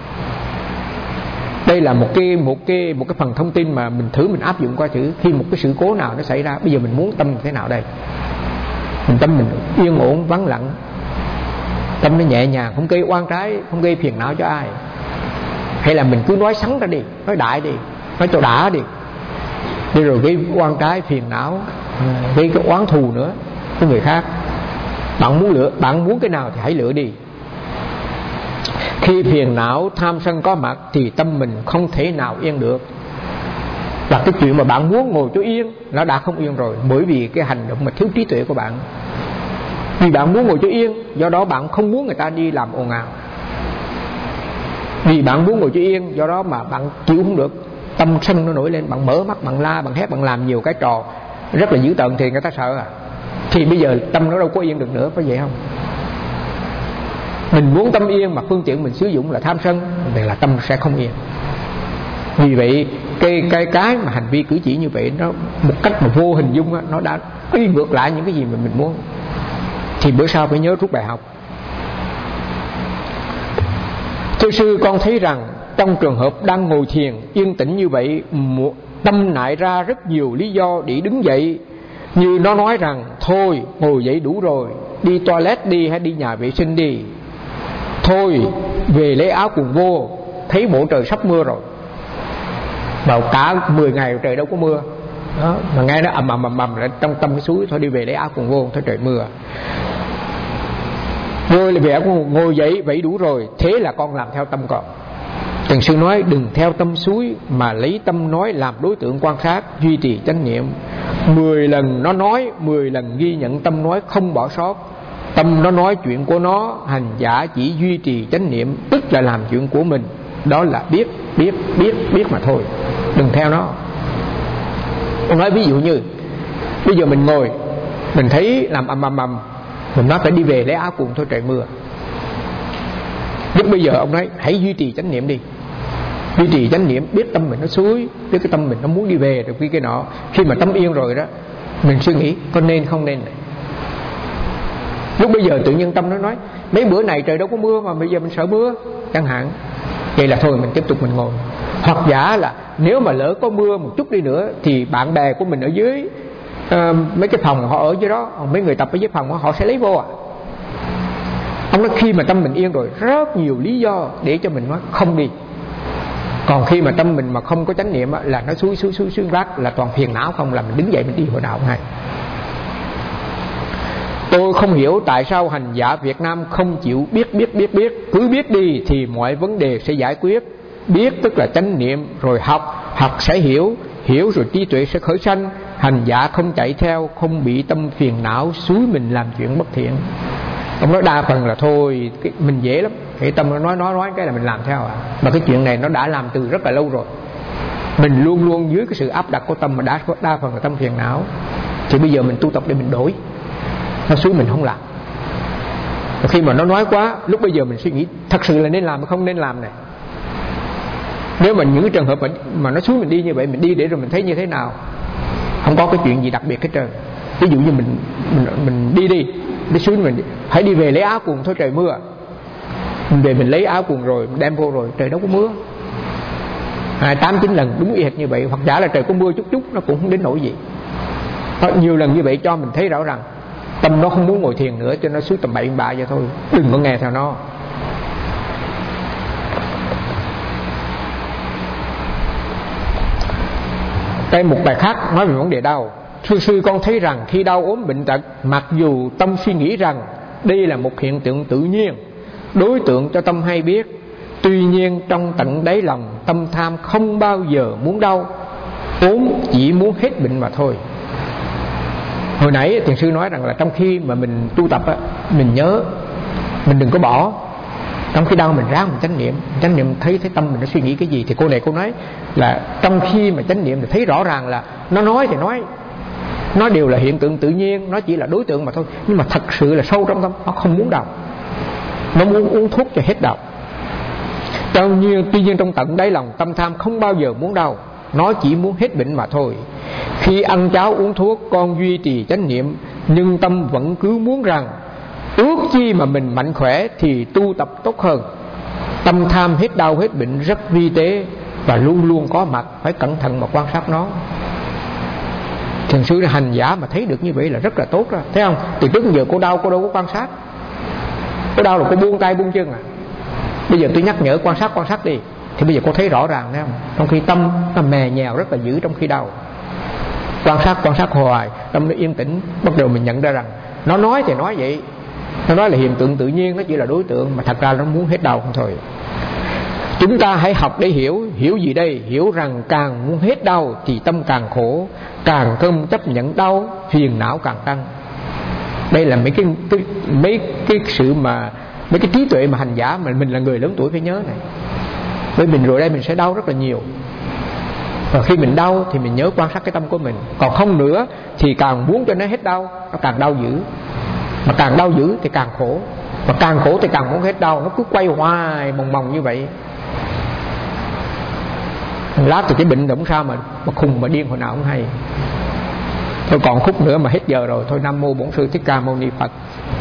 Speaker 1: Đây là một cái một cái một cái phần thông tin mà mình thử mình áp dụng qua chữ. Khi một cái sự cố nào nó xảy ra, bây giờ mình muốn tâm như thế nào đây? Mình tâm mình yên ổn vắng lặng, tâm nó nhẹ nhàng, không gây oan trái, không gây phiền não cho ai. Hay là mình cứ nói sắn ra đi, nói đại đi, nói cho đã đi, đi rồi gây oan trái phiền não, gây cái oán thù nữa với người khác. Bạn muốn lựa, bạn muốn cái nào thì hãy lựa đi. Khi phiền não tham sân có mặt thì tâm mình không thể nào yên được. Và cái chuyện mà bạn muốn ngồi cho yên nó đã không yên rồi, bởi vì cái hành động mà thiếu trí tuệ của bạn. Vì bạn muốn ngồi cho yên, do đó bạn không muốn người ta đi làm ồn ào. Vì bạn muốn ngồi cho yên, do đó mà bạn chịu không được, tâm sân nó nổi lên, bạn mở mắt, bạn la, bạn hét, bạn làm nhiều cái trò rất là dữ tợn thì người ta sợ à. Thì bây giờ tâm nó đâu có yên được nữa, có vậy không? Mình muốn tâm yên mà phương tiện mình sử dụng là tham sân thì là tâm sẽ không yên. Vì vậy cái cái cái mà hành vi cử chỉ như vậy nó một cách mà vô hình dung đó, nó đã đi ngược lại những cái gì mà mình muốn. Thì bữa sau phải nhớ rút bài học. Thưa sư, con thấy rằng trong trường hợp đang ngồi thiền yên tĩnh như vậy, tâm nại ra rất nhiều lý do để đứng dậy. Như nó nói rằng thôi ngồi dậy đủ rồi, đi toilet đi hay đi nhà vệ sinh đi, thôi về lấy áo quần vô, thấy bộ trời sắp mưa rồi. Vào cả mười ngày trời đâu có mưa đó, mà nghe nó ầm ầm ầm ầm là trong tâm cái suối, thôi đi về lấy áo quần vô, thôi trời mưa. Rồi là về áo quần, ngồi dậy vậy đủ rồi, thế là con làm theo tâm con. Thiền sư nói đừng theo tâm suối mà lấy tâm nói làm đối tượng quan sát, duy trì chánh niệm. Mười lần nó nói, mười lần ghi nhận tâm nói không bỏ sót. Tâm nó nói chuyện của nó, hành giả chỉ duy trì chánh niệm, tức là làm chuyện của mình. Đó là biết, biết, biết, biết mà thôi. Đừng theo nó. Ông nói ví dụ như bây giờ mình ngồi, mình thấy làm ầm ầm ầm, mình nói phải đi về lấy áo quần, thôi trời mưa. Lúc bây giờ ông nói hãy duy trì chánh niệm đi. Duy trì chánh niệm, biết tâm mình nó suối, biết cái tâm mình nó muốn đi về rồi cái cái nọ. Khi mà tâm yên rồi đó, mình suy nghĩ có nên không nên này. Lúc bây giờ tự nhiên tâm nó nói mấy bữa này trời đâu có mưa mà bây giờ mình sợ mưa chẳng hạn. Vậy là thôi mình tiếp tục mình ngồi. Hoặc giả là nếu mà lỡ có mưa một chút đi nữa thì bạn bè của mình ở dưới uh, mấy cái phòng họ ở dưới đó, mấy người tập ở dưới phòng đó, họ sẽ lấy vô à. Ông nói khi mà tâm mình yên rồi, rất nhiều lý do để cho mình nói không đi. Còn khi mà tâm mình mà không có chánh niệm là nó suối suối suối suối rác, là toàn phiền não không, là mình đứng dậy mình đi hồi nào không hay. Tôi không hiểu tại sao hành giả Việt Nam không chịu biết biết biết biết. Cứ biết đi thì mọi vấn đề sẽ giải quyết. Biết tức là chánh niệm, rồi học, học sẽ hiểu, hiểu rồi trí tuệ sẽ khởi sanh. Hành giả không chạy theo, không bị tâm phiền não xúi mình làm chuyện bất thiện. Ông nói đa phần là thôi cái, mình dễ lắm, cái tâm nó nói nói nói cái là mình làm theo à. Mà cái chuyện này nó đã làm từ rất là lâu rồi. Mình luôn luôn dưới cái sự áp đặt của tâm mà đã đa phần là tâm phiền não. Thì bây giờ mình tu tập để mình đổi, nó xúi mình không làm. Và khi mà nó nói quá, lúc bây giờ mình suy nghĩ thật sự là nên làm hay không nên làm này. Nếu mà những cái trường hợp mà, mà nó xúi mình đi như vậy, mình đi để rồi mình thấy như thế nào, không có cái chuyện gì đặc biệt hết trơn. Ví dụ như mình mình, mình đi đi đi xúi mình hãy đi về lấy áo quần, thôi trời mưa. Mình về mình lấy áo quần rồi mình đem vô rồi trời đâu có mưa. Hai tám chín lần đúng y hệt như vậy. Hoặc giả là trời có mưa chút chút nó cũng không đến nỗi gì. Có nhiều lần như vậy cho mình thấy rõ rằng tâm nó không muốn ngồi thiền nữa, cho nó xúi tầm bậy bạ vậy thôi. Đừng có nghe theo nó. Đây một bài khác nói về vấn đề đau. Thưa sư, con thấy rằng khi đau ốm bệnh tật, mặc dù tâm suy nghĩ rằng đây là một hiện tượng tự nhiên, đối tượng cho tâm hay biết, Tuy nhiên trong tận đáy lòng tâm tham không bao giờ muốn đau, ốm chỉ muốn hết bệnh mà thôi. Hồi nãy thiền sư nói rằng là trong khi mà mình tu tập á, mình nhớ mình đừng có bỏ. Trong khi đau mình ráng mình chánh niệm, chánh niệm thấy thấy tâm mình nó suy nghĩ cái gì. Thì cô này cô nói là trong khi mà chánh niệm thì thấy rõ ràng là nó nói thì nói, nó đều là hiện tượng tự nhiên, nó chỉ là đối tượng mà thôi. Nhưng mà thật sự là sâu trong tâm nó không muốn đau, nó muốn uống thuốc cho hết đau. Trong như, tuy nhiên trong tận đáy lòng tâm tham không bao giờ muốn đau, nó chỉ muốn hết bệnh mà thôi. Khi ăn cháo uống thuốc con duy trì chánh niệm, nhưng tâm vẫn cứ muốn rằng ước chi mà mình mạnh khỏe thì tu tập tốt hơn. Tâm tham hết đau hết bệnh rất vi tế và luôn luôn có mặt, phải cẩn thận mà quan sát nó. Thiền sư là hành giả mà thấy được như vậy là rất là tốt rồi, thấy không? Từ trước giờ cô đau cô đâu có quan sát. Cô đau là cô buông tay buông chân à. Bây giờ tôi nhắc nhở quan sát quan sát đi, thì bây giờ cô thấy rõ ràng, thấy không? Trong khi tâm nó mè nhèo rất là dữ trong khi đau, quan sát quan sát hoài, tâm nó yên tĩnh, bắt đầu mình nhận ra rằng nó nói thì nói vậy, nó nói là hiện tượng tự nhiên, nó chỉ là đối tượng, mà thật ra nó muốn hết đau không thôi. Chúng ta hãy học để hiểu. Hiểu gì đây? Hiểu rằng càng muốn hết đau thì tâm càng khổ, càng không chấp nhận đau phiền não càng tăng. Đây là mấy cái, cái mấy cái sự mà mấy cái trí tuệ mà hành giả mà mình là người lớn tuổi phải nhớ này. Bởi mình rồi đây mình sẽ đau rất là nhiều, và khi mình đau thì mình nhớ quan sát cái tâm của mình. Còn không nữa thì càng muốn cho nó hết đau, nó càng đau dữ, mà càng đau dữ thì càng khổ, và càng khổ thì càng muốn hết đau. Nó cứ quay hoài mòng mòng như vậy. Lát từ cái bệnh cũng sao mà, mà khùng mà điên hồi nào cũng hay. Thôi còn khúc nữa mà hết giờ rồi. Thôi Nam Mô Bổn Sư Thích Ca Mâu Ni Phật.